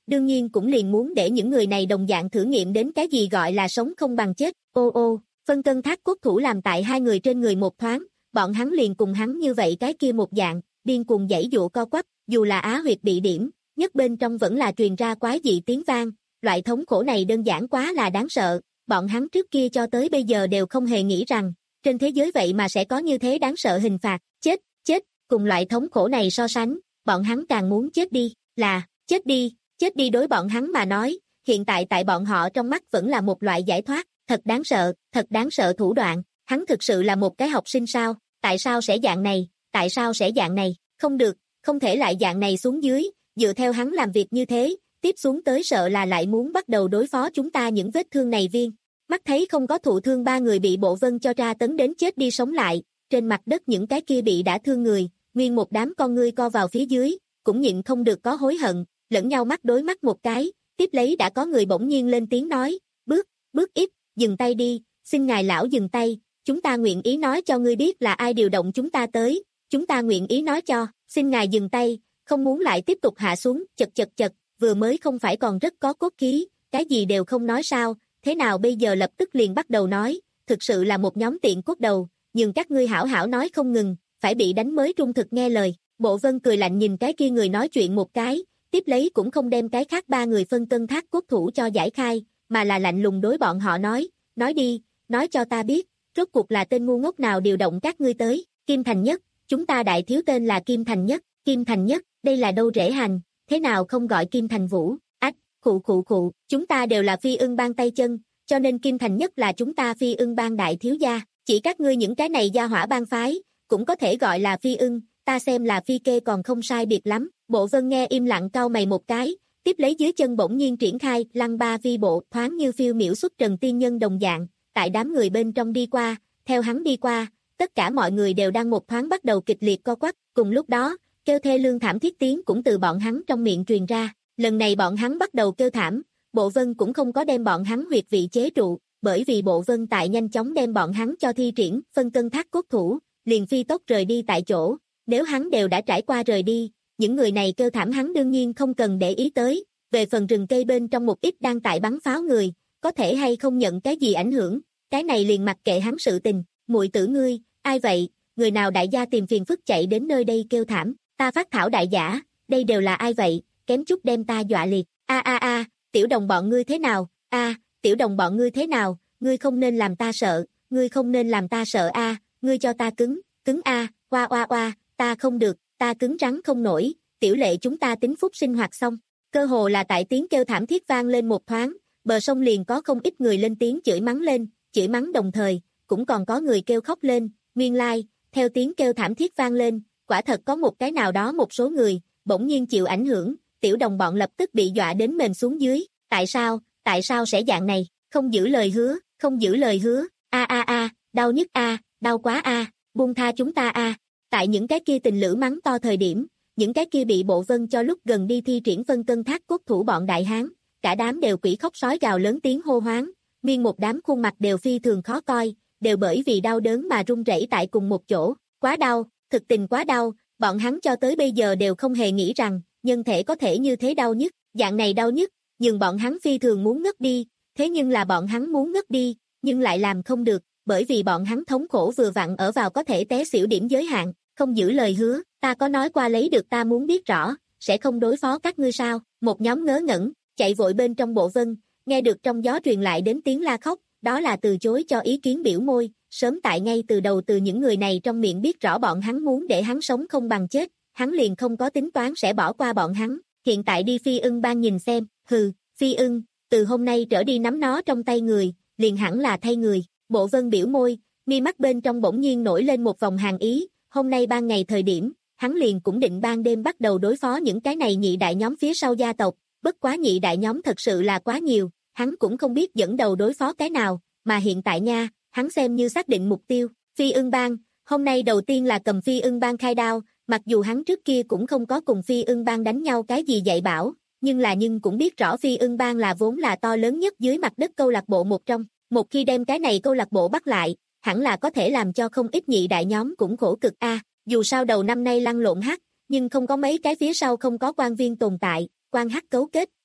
đương nhiên cũng liền muốn để những người này đồng dạng thử nghiệm đến cái gì gọi là sống không bằng chết. Ô ô, phân cân thác cốt thủ làm tại hai người trên người một thoáng, bọn hắn liền cùng hắn như vậy cái kia một dạng, điên cuồng giãy giụa co quắp, dù là á huyệt bị điểm, nhất bên trong vẫn là truyền ra quái dị tiếng vang, loại thống khổ này đơn giản quá là đáng sợ, bọn hắn trước kia cho tới bây giờ đều không hề nghĩ rằng, trên thế giới vậy mà sẽ có như thế đáng sợ hình phạt, chết, chết, cùng loại thống khổ này so sánh, bọn hắn càng muốn chết đi, là, chết đi, chết đi đối bọn hắn mà nói, hiện tại tại bọn họ trong mắt vẫn là một loại giải thoát, thật đáng sợ, thật đáng sợ thủ đoạn, hắn thực sự là một cái học sinh sao, tại sao sẽ dạng này, tại sao sẽ dạng này, không được, không thể lại dạng này xuống dưới, dựa theo hắn làm việc như thế, tiếp xuống tới sợ là lại muốn bắt đầu đối phó chúng ta những vết thương này viên. Mắt thấy không có thụ thương ba người bị Bộ Vân cho tra tấn đến chết đi sống lại, trên mặt đất những cái kia bị đã thương người, nguyên một đám con ngươi co vào phía dưới, cũng nhịn không được có hối hận, lẫn nhau mắt đối mắt một cái, tiếp lấy đã có người bỗng nhiên lên tiếng nói, bước, bước ít, dừng tay đi, xin ngài lão dừng tay, chúng ta nguyện ý nói cho ngươi biết là ai điều động chúng ta tới, chúng ta nguyện ý nói cho, xin ngài dừng tay, không muốn lại tiếp tục hạ xuống, chật chật chật, vừa mới không phải còn rất có cốt khí, cái gì đều không nói sao, thế nào bây giờ lập tức liền bắt đầu nói, thực sự là một nhóm tiện cốt đầu, nhưng các ngươi hảo hảo nói không ngừng, phải bị đánh mới trung thực nghe lời. Bộ Vân cười lạnh nhìn cái kia người nói chuyện một cái, tiếp lấy cũng không đem cái khác ba người phân cân thác cốt thủ cho giải khai, mà là lạnh lùng đối bọn họ nói, nói đi, nói cho ta biết, rốt cuộc là tên ngu ngốc nào điều động các ngươi tới, Kim Thành Nhất, chúng ta đại thiếu tên là Kim Thành Nhất, Kim Thành Nhất, đây là đâu rễ hành, thế nào không gọi Kim Thành Vũ, ách, khụ khụ khụ, chúng ta đều là Phi Ưng Bang tay chân, cho nên Kim Thành Nhất là chúng ta Phi Ưng Bang đại thiếu gia, chỉ các ngươi những cái này gia hỏa bang phái, cũng có thể gọi là Phi Ưng, ta xem là Phi Kê còn không sai biệt lắm. Bộ Vân nghe im lặng cau mày một cái, tiếp lấy dưới chân bỗng nhiên triển khai, lăng ba vi bộ, thoáng như phiêu miểu xuất trần tiên nhân đồng dạng, tại đám người bên trong đi qua, theo hắn đi qua, tất cả mọi người đều đang một thoáng bắt đầu kịch liệt co quắp, cùng lúc đó, kêu thê lương thảm thiết tiếng cũng từ bọn hắn trong miệng truyền ra, lần này bọn hắn bắt đầu kêu thảm, Bộ Vân cũng không có đem bọn hắn huyệt vị chế trụ, bởi vì Bộ Vân tại nhanh chóng đem bọn hắn cho thi triển, phân cân thác cốt thủ, liền phi tốc rời đi tại chỗ, nếu hắn đều đã trải qua rời đi, những người này kêu thảm hắn đương nhiên không cần để ý tới, về phần rừng cây bên trong một ít đang tại bắn pháo người, có thể hay không nhận cái gì ảnh hưởng, cái này liền mặc kệ hắn sự tình, muội tử ngươi, ai vậy, người nào đại gia tìm phiền phức chạy đến nơi đây kêu thảm, ta phát thảo đại giả, đây đều là ai vậy, kém chút đem ta dọa liệt, a a a, tiểu đồng bọn ngươi thế nào, a, tiểu đồng bọn ngươi thế nào, ngươi không nên làm ta sợ, ngươi không nên làm ta sợ a, ngươi cho ta cứng, cứng a, oa oa oa, ta không được, ta cứng rắn không nổi, tiểu lệ chúng ta tính phúc sinh hoạt xong, cơ hồ là tại tiếng kêu thảm thiết vang lên một thoáng, bờ sông liền có không ít người lên tiếng chửi mắng lên, chửi mắng đồng thời, cũng còn có người kêu khóc lên, nguyên lai, like, theo tiếng kêu thảm thiết vang lên, quả thật có một cái nào đó một số người, bỗng nhiên chịu ảnh hưởng, tiểu đồng bọn lập tức bị dọa đến mềm xuống dưới, tại sao, tại sao sẽ dạng này, không giữ lời hứa, không giữ lời hứa, a a a, đau nhức a, đau quá a, buông tha chúng ta a. Tại những cái kia tình lữ mắng to thời điểm, những cái kia bị Bộ Vân cho lúc gần đi thi triển phân cân thác cốt thủ bọn đại hán, cả đám đều quỷ khóc sói gào lớn tiếng hô hoáng, nguyên một đám khuôn mặt đều phi thường khó coi, đều bởi vì đau đớn mà run rẩy tại cùng một chỗ, quá đau, thực tình quá đau, bọn hắn cho tới bây giờ đều không hề nghĩ rằng, nhân thể có thể như thế đau nhức, dạng này đau nhức, nhưng bọn hắn phi thường muốn ngất đi, thế nhưng là bọn hắn muốn ngất đi, nhưng lại làm không được, bởi vì bọn hắn thống khổ vừa vặn ở vào có thể té xỉu điểm giới hạn, không giữ lời hứa, ta có nói qua lấy được ta muốn biết rõ, sẽ không đối phó các ngươi sao, một nhóm ngớ ngẩn, chạy vội bên trong Bộ Vân, nghe được trong gió truyền lại đến tiếng la khóc, đó là từ chối cho ý kiến biểu môi, sớm tại ngay từ đầu từ những người này trong miệng biết rõ bọn hắn muốn để hắn sống không bằng chết, hắn liền không có tính toán sẽ bỏ qua bọn hắn, hiện tại đi Phi Ưng Bang nhìn xem, hừ, Phi Ưng, từ hôm nay trở đi nắm nó trong tay người, liền hẳn là thay người, Bộ Vân biểu môi, mi mắt bên trong bỗng nhiên nổi lên một vòng hàn ý, hôm nay ban ngày thời điểm, hắn liền cũng định ban đêm bắt đầu đối phó những cái này nhị đại nhóm phía sau gia tộc, bất quá nhị đại nhóm thật sự là quá nhiều, hắn cũng không biết dẫn đầu đối phó cái nào, mà hiện tại nha, hắn xem như xác định mục tiêu, Phi Ưng Bang, hôm nay đầu tiên là cầm Phi Ưng Bang khai đao, mặc dù hắn trước kia cũng không có cùng Phi Ưng Bang đánh nhau cái gì dạy bảo, nhưng là nhưng cũng biết rõ Phi Ưng Bang là vốn là to lớn nhất dưới mặt đất câu lạc bộ một trong, một khi đem cái này câu lạc bộ bắt lại, hẳn là có thể làm cho không ít nhị đại nhóm cũng khổ cực a. À, dù sao đầu năm nay lăn lộn hắc, nhưng không có mấy cái phía sau không có quan viên tồn tại, quan hắc cấu kết,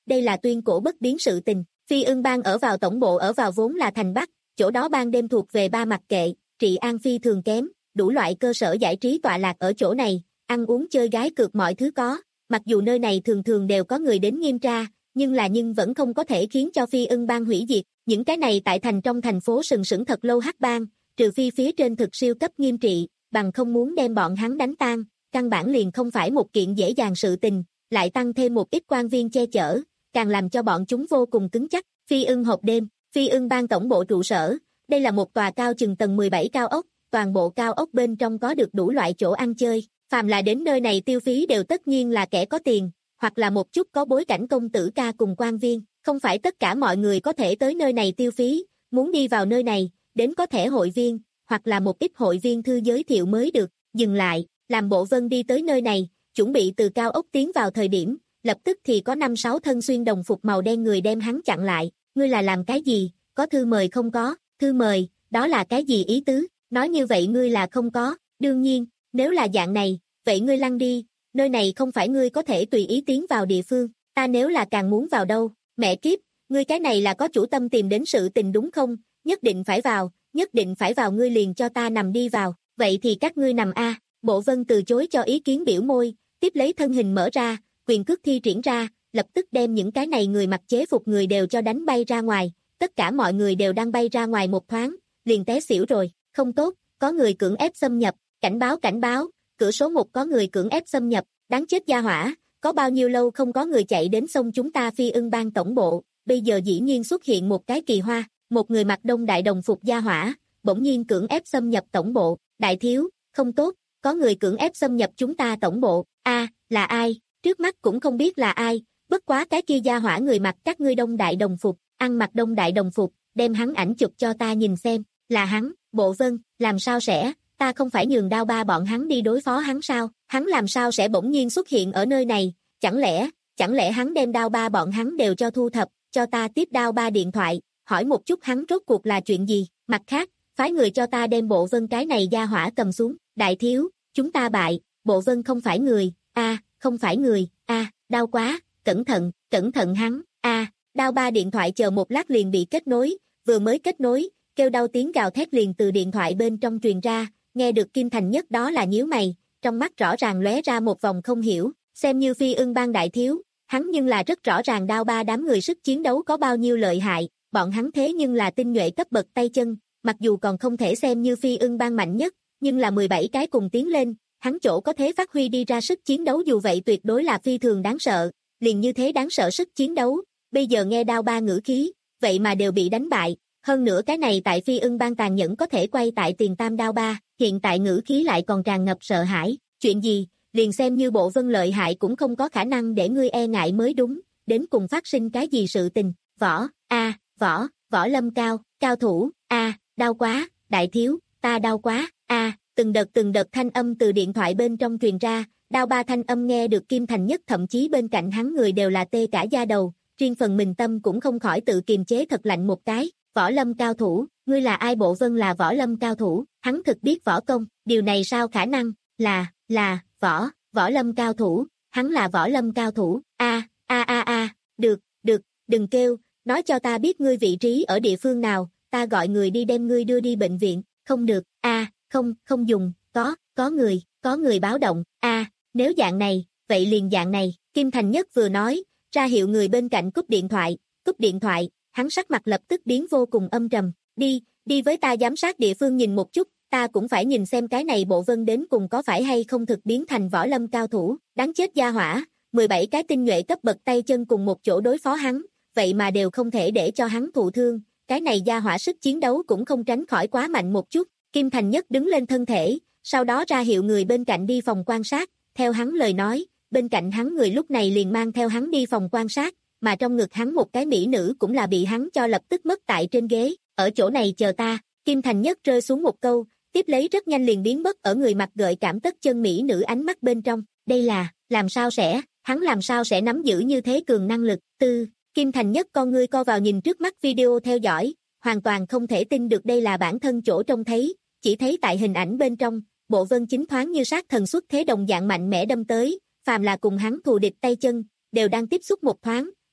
đây là tuyên cổ bất biến sự tình. Phi ưng bang ở vào tổng bộ ở vào vốn là thành Bắc, chỗ đó ban đêm thuộc về ba mặc kệ, trị an phi thường kém, đủ loại cơ sở giải trí tọa lạc ở chỗ này, ăn uống chơi gái cược mọi thứ có. Mặc dù nơi này thường thường đều có người đến nghiêm tra, nhưng là nhưng vẫn không có thể khiến cho Phi ưng bang hủy diệt. Những cái này tại thành trong thành phố sừng sững thật lâu hắc bang, trừ phi phía trên thực siêu cấp nghiêm trị, bằng không muốn đem bọn hắn đánh tan, căn bản liền không phải một kiện dễ dàng sự tình, lại tăng thêm một ít quan viên che chở, càng làm cho bọn chúng vô cùng cứng chắc. Phi ưng hộp đêm, Phi ưng bang tổng bộ trụ sở, đây là một tòa cao chừng tầng mười bảy cao ốc, toàn bộ cao ốc bên trong có được đủ loại chỗ ăn chơi, phàm là đến nơi này tiêu phí đều tất nhiên là kẻ có tiền, hoặc là một chút có bối cảnh công tử ca cùng quan viên, không phải tất cả mọi người có thể tới nơi này tiêu phí, muốn đi vào nơi này, đến có thẻ hội viên, hoặc là một ít hội viên thư giới thiệu mới được. Dừng lại, làm bộ vân đi tới nơi này, chuẩn bị từ cao ốc tiến vào thời điểm, lập tức thì có năm sáu thân xuyên đồng phục màu đen người đem hắn chặn lại. Ngươi là làm cái gì, có thư mời không? Có, thư mời, đó là cái gì ý tứ? Nói như vậy ngươi là không có, đương nhiên, nếu là dạng này, vậy ngươi lăn đi, nơi này không phải ngươi có thể tùy ý tiến vào địa phương, ta nếu là càng muốn vào đâu, mẹ kiếp, ngươi cái này là có chủ tâm tìm đến sự tình đúng không? Nhất định phải vào, nhất định phải vào, ngươi liền cho ta nằm đi vào, vậy thì các ngươi nằm a. Bộ vân từ chối cho ý kiến biểu môi, tiếp lấy thân hình mở ra, quyền cước thi triển ra, lập tức đem những cái này người mặc chế phục người đều cho đánh bay ra ngoài, tất cả mọi người đều đang bay ra ngoài một thoáng, liền té xỉu rồi. Không tốt, có người cưỡng ép xâm nhập, cảnh báo cảnh báo, cửa số một có người cưỡng ép xâm nhập, đáng chết gia hỏa, có bao nhiêu lâu không có người chạy đến sông chúng ta Phi ưng bang tổng bộ, bây giờ dĩ nhiên xuất hiện một cái kỳ hoa, một người mặc đông đại đồng phục gia hỏa, bỗng nhiên cưỡng ép xâm nhập tổng bộ. Đại thiếu, không tốt, có người cưỡng ép xâm nhập chúng ta tổng bộ. A, là ai? Trước mắt cũng không biết là ai, bất quá cái kia gia hỏa người mặc các ngươi đông đại đồng phục, ăn mặc đông đại đồng phục, đem hắn ảnh chụp cho ta nhìn xem, là hắn. Bộ vân, làm sao sẽ, ta không phải nhường đao ba bọn hắn đi đối phó hắn sao, hắn làm sao sẽ bỗng nhiên xuất hiện ở nơi này, chẳng lẽ, chẳng lẽ hắn đem đao ba bọn hắn đều cho thu thập, cho ta tiếp đao ba điện thoại, hỏi một chút hắn rốt cuộc là chuyện gì, mặt khác, phái người cho ta đem bộ vân cái này gia hỏa cầm xuống. Đại thiếu, chúng ta bại, bộ vân không phải người, a, không phải người, a, đau quá, cẩn thận, cẩn thận hắn, a, đao ba điện thoại chờ một lát liền bị kết nối, vừa mới kết nối, kêu đau tiếng gào thét liền từ điện thoại bên trong truyền ra, nghe được Kim Thành Nhất đó là nhíu mày, trong mắt rõ ràng lóe ra một vòng không hiểu, xem như Phi ưng bang đại thiếu, hắn nhưng là rất rõ ràng đao ba đám người sức chiến đấu có bao nhiêu lợi hại, bọn hắn thế nhưng là tinh nhuệ cấp bậc tay chân, mặc dù còn không thể xem như Phi ưng bang mạnh nhất, nhưng là mười bảy cái cùng tiến lên, hắn chỗ có thể phát huy đi ra sức chiến đấu dù vậy tuyệt đối là phi thường đáng sợ, liền như thế đáng sợ sức chiến đấu, bây giờ nghe đao ba ngữ khí, vậy mà đều bị đánh bại, hơn nữa cái này tại Phi ưng bang tàn nhẫn có thể quay tại tiền tam đao ba, hiện tại ngữ khí lại còn tràn ngập sợ hãi, chuyện gì, liền xem như bộ vân lợi hại cũng không có khả năng để ngươi e ngại mới đúng, đến cùng phát sinh cái gì sự tình, võ, a, võ, võ lâm cao, cao thủ, a, đau quá, đại thiếu, ta đau quá, a, từng đợt từng đợt thanh âm từ điện thoại bên trong truyền ra, đao ba thanh âm nghe được Kim Thành Nhất thậm chí bên cạnh hắn người đều là tê cả da đầu, riêng phần mình tâm cũng không khỏi tự kiềm chế thật lạnh một cái, võ lâm cao thủ, ngươi là ai? Bộ vân là võ lâm cao thủ, hắn thực biết võ công, điều này sao khả năng, là, là, võ, võ lâm cao thủ, hắn là võ lâm cao thủ, a, a a a, được, được, đừng kêu, nói cho ta biết ngươi vị trí ở địa phương nào, ta gọi người đi đem ngươi đưa đi bệnh viện, không được, a, không, không dùng, có, có người, có người báo động, a, nếu dạng này, vậy liền dạng này, Kim Thành Nhất vừa nói, ra hiệu người bên cạnh cúp điện thoại, cúp điện thoại, hắn sắc mặt lập tức biến vô cùng âm trầm, đi, đi với ta giám sát địa phương nhìn một chút, ta cũng phải nhìn xem cái này bộ vân đến cùng có phải hay không thực biến thành võ lâm cao thủ, đáng chết gia hỏa, mười bảy cái tinh nhuệ cấp bậc tay chân cùng một chỗ đối phó hắn, vậy mà đều không thể để cho hắn thụ thương, cái này gia hỏa sức chiến đấu cũng không tránh khỏi quá mạnh một chút. Kim Thành Nhất đứng lên thân thể, sau đó ra hiệu người bên cạnh đi phòng quan sát, theo hắn lời nói, bên cạnh hắn người lúc này liền mang theo hắn đi phòng quan sát, mà trong ngực hắn một cái mỹ nữ cũng là bị hắn cho lập tức mất tại trên ghế, ở chỗ này chờ ta, Kim Thành Nhất rơi xuống một câu, tiếp lấy rất nhanh liền biến mất ở người mặc gợi cảm tất chân mỹ nữ ánh mắt bên trong, đây là, làm sao sẽ, hắn làm sao sẽ nắm giữ như thế cường năng lực, tư, Kim Thành Nhất con ngươi co vào nhìn trước mắt video theo dõi, hoàn toàn không thể tin được đây là bản thân chỗ trông thấy, chỉ thấy tại hình ảnh bên trong, bộ vân chính thoáng như sát thần xuất thế đồng dạng mạnh mẽ đâm tới, phàm là cùng hắn thù địch tay chân, đều đang tiếp xúc một thoáng,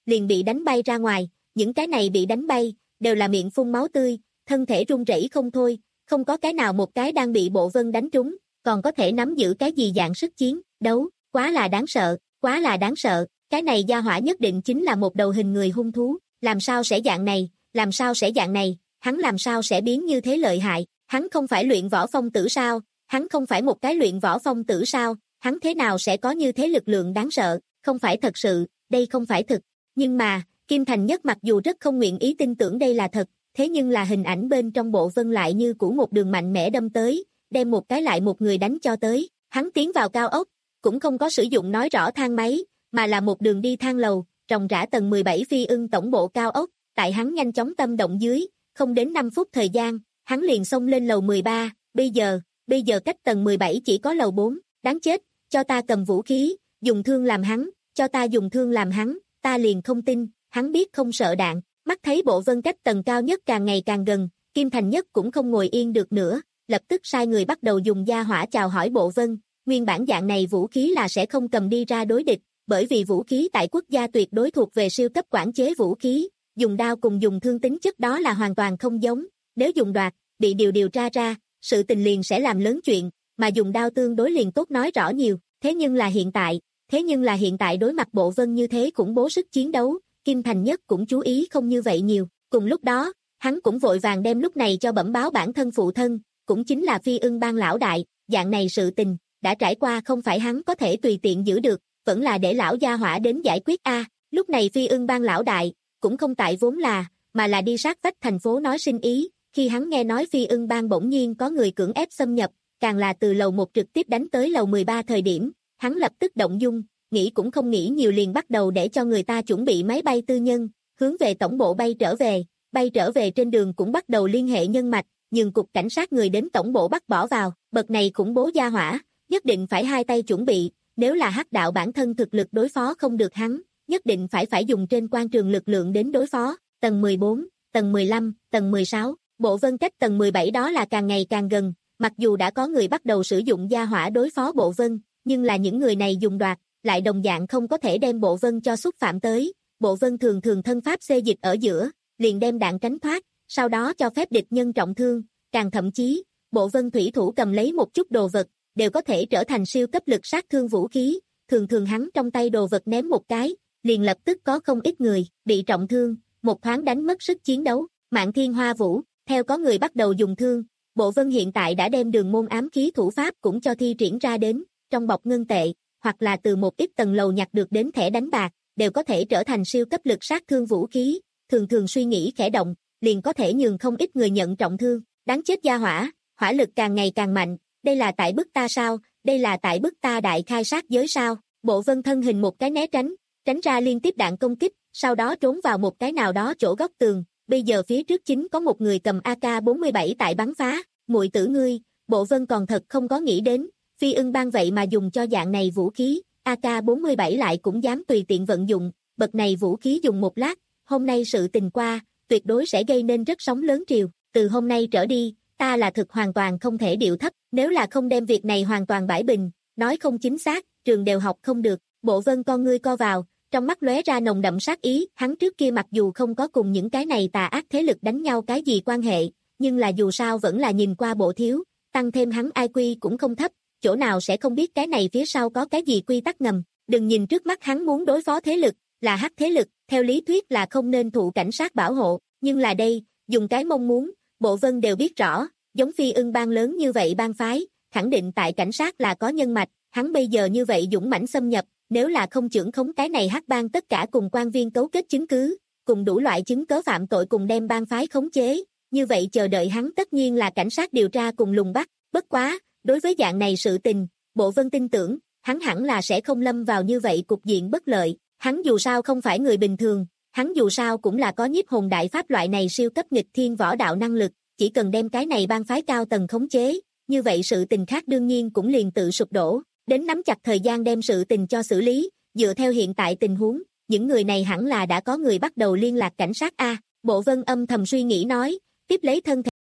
liền bị đánh bay ra ngoài, những cái này bị đánh bay, đều là miệng phun máu tươi, thân thể run rẩy không thôi, không có cái nào một cái đang bị Bộ Vân đánh trúng, còn có thể nắm giữ cái gì dạng sức chiến, đấu, quá là đáng sợ, quá là đáng sợ, cái này gia hỏa nhất định chính là một đầu hình người hung thú, làm sao sẽ dạng này, làm sao sẽ dạng này, hắn làm sao sẽ biến như thế lợi hại, hắn không phải luyện võ phong tử sao, hắn không phải một cái luyện võ phong tử sao, hắn thế nào sẽ có như thế lực lượng đáng sợ, không phải thật sự, đây không phải thực, nhưng mà, Kim Thành Nhất mặc dù rất không nguyện ý tin tưởng đây là thật, thế nhưng là hình ảnh bên trong Bộ Vân lại như cũ một đường mạnh mẽ đâm tới, đem một cái lại một người đánh cho tới, hắn tiến vào cao ốc, cũng không có sử dụng nói rõ thang máy, mà là một đường đi thang lầu, ròng rã tầng mười bảy Phi Ưng tổng bộ cao ốc, tại hắn nhanh chóng tâm động dưới, không đến năm phút thời gian, hắn liền xông lên lầu mười ba, bây giờ, bây giờ cách tầng mười bảy chỉ có lầu bốn, đáng chết, cho ta cầm vũ khí, dùng thương làm hắn, cho ta dùng thương làm hắn, ta liền không tin, hắn biết không sợ đạn, mắt thấy Bộ Vân cách tầng cao nhất càng ngày càng gần, Kim Thành Nhất cũng không ngồi yên được nữa, lập tức sai người bắt đầu dùng gia hỏa chào hỏi Bộ Vân, nguyên bản dạng này vũ khí là sẽ không cầm đi ra đối địch, bởi vì vũ khí tại quốc gia tuyệt đối thuộc về siêu cấp quản chế vũ khí, dùng đao cùng dùng thương tính chất đó là hoàn toàn không giống, nếu dùng đoạt, bị điều điều tra ra, sự tình liền sẽ làm lớn chuyện, mà dùng đao tương đối liền tốt nói rõ nhiều, thế nhưng là hiện tại, thế nhưng là hiện tại đối mặt Bộ Vân như thế khủng bố sức chiến đấu, Kim Thành Nhất cũng chú ý không như vậy nhiều, cùng lúc đó, hắn cũng vội vàng đem lúc này cho bẩm báo bản thân phụ thân, cũng chính là Phi Ưng Bang lão đại, dạng này sự tình, đã trải qua không phải hắn có thể tùy tiện giữ được, vẫn là để lão gia hỏa đến giải quyết a. Lúc này Phi Ưng Bang lão đại, cũng không tại vốn là, mà là đi sát vách thành phố nói sinh ý, khi hắn nghe nói Phi Ưng Bang bỗng nhiên có người cưỡng ép xâm nhập, càng là từ lầu một trực tiếp đánh tới lầu mười ba thời điểm, hắn lập tức động dung, nghĩ cũng không nghĩ nhiều liền bắt đầu để cho người ta chuẩn bị máy bay tư nhân, hướng về tổng bộ bay trở về, bay trở về trên đường cũng bắt đầu liên hệ nhân mạch, nhường cục cảnh sát người đến tổng bộ bắt bỏ vào, bậc này khủng bố gia hỏa, nhất định phải hai tay chuẩn bị, nếu là hắc đạo bản thân thực lực đối phó không được hắn, nhất định phải phải dùng trên quan trường lực lượng đến đối phó, tầng mười bốn, tầng mười lăm, tầng mười sáu, Bộ Vân cách tầng mười bảy đó là càng ngày càng gần, mặc dù đã có người bắt đầu sử dụng gia hỏa đối phó Bộ Vân, nhưng là những người này dùng đoạt, lại đồng dạng không có thể đem Bộ Vân cho xúc phạm tới, Bộ Vân thường thường thân pháp xê dịch ở giữa, liền đem đạn tránh thoát, sau đó cho phép địch nhân trọng thương, càng thậm chí, Bộ Vân thủy thủ cầm lấy một chút đồ vật, đều có thể trở thành siêu cấp lực sát thương vũ khí, thường thường hắn trong tay đồ vật ném một cái, liền lập tức có không ít người bị trọng thương, một thoáng đánh mất sức chiến đấu, Mạn Thiên Hoa Vũ, theo có người bắt đầu dùng thương, Bộ Vân hiện tại đã đem đường môn ám khí thủ pháp cũng cho thi triển ra đến, trong bọc ngân tệ, hoặc là từ một ít tầng lầu nhặt được đến thẻ đánh bạc, đều có thể trở thành siêu cấp lực sát thương vũ khí, thường thường suy nghĩ khẽ động, liền có thể nhường không ít người nhận trọng thương, đáng chết gia hỏa, hỏa lực càng ngày càng mạnh, đây là tại bức ta sao, đây là tại bức ta đại khai sát giới sao, Bộ Vân thân hình một cái né tránh, tránh ra liên tiếp đạn công kích, sau đó trốn vào một cái nào đó chỗ góc tường, bây giờ phía trước chính có một người cầm A K bốn mươi bảy tại bắn phá, muội tử ngươi, Bộ Vân còn thật không có nghĩ đến, Phi Ưng Bang vậy mà dùng cho dạng này vũ khí, A K bốn mươi bảy lại cũng dám tùy tiện vận dụng, bậc này vũ khí dùng một lát, hôm nay sự tình qua, tuyệt đối sẽ gây nên rất sóng lớn triều, từ hôm nay trở đi, ta là thực hoàn toàn không thể điệu thấp, nếu là không đem việc này hoàn toàn bãi bình, nói không chính xác, trường đều học không được, Bộ Vân con ngươi co vào, trong mắt lóe ra nồng đậm sát ý, hắn trước kia mặc dù không có cùng những cái này tà ác thế lực đánh nhau cái gì quan hệ, nhưng là dù sao vẫn là nhìn qua Bộ thiếu, tăng thêm hắn I Q cũng không thấp, chỗ nào sẽ không biết cái này phía sau có cái gì quy tắc ngầm, đừng nhìn trước mắt hắn muốn đối phó thế lực, là hắc thế lực, theo lý thuyết là không nên thụ cảnh sát bảo hộ, nhưng là đây, dùng cái mong muốn, Bộ Vân đều biết rõ, giống Phi Ưng Bang lớn như vậy bang phái, khẳng định tại cảnh sát là có nhân mạch, hắn bây giờ như vậy dũng mãnh xâm nhập, nếu là không chưởng khống cái này hắc bang tất cả cùng quan viên cấu kết chứng cứ, cùng đủ loại chứng cớ phạm tội cùng đem bang phái khống chế, như vậy chờ đợi hắn tất nhiên là cảnh sát điều tra cùng lùng bắt, bất quá, đối với dạng này sự tình, Bộ Vân tin tưởng, hắn hẳn là sẽ không lâm vào như vậy cục diện bất lợi, hắn dù sao không phải người bình thường, hắn dù sao cũng là có nhiếp hồn đại pháp loại này siêu cấp nghịch thiên võ đạo năng lực, chỉ cần đem cái này bang phái cao tầng khống chế, như vậy sự tình khác đương nhiên cũng liền tự sụp đổ, đến nắm chặt thời gian đem sự tình cho xử lý, dựa theo hiện tại tình huống, những người này hẳn là đã có người bắt đầu liên lạc cảnh sát a. Bộ Vân âm thầm suy nghĩ nói, tiếp lấy thân thể.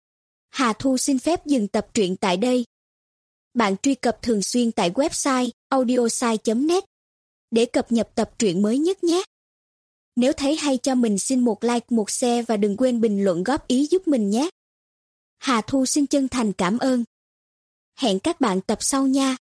Hà Thu xin phép dừng tập truyện tại đây. Bạn truy cập thường xuyên tại website audiosai chấm net để cập nhật tập truyện mới nhất nhé. Nếu thấy hay cho mình xin một like, một share và đừng quên bình luận góp ý giúp mình nhé. Hà Thu xin chân thành cảm ơn. Hẹn các bạn tập sau nha.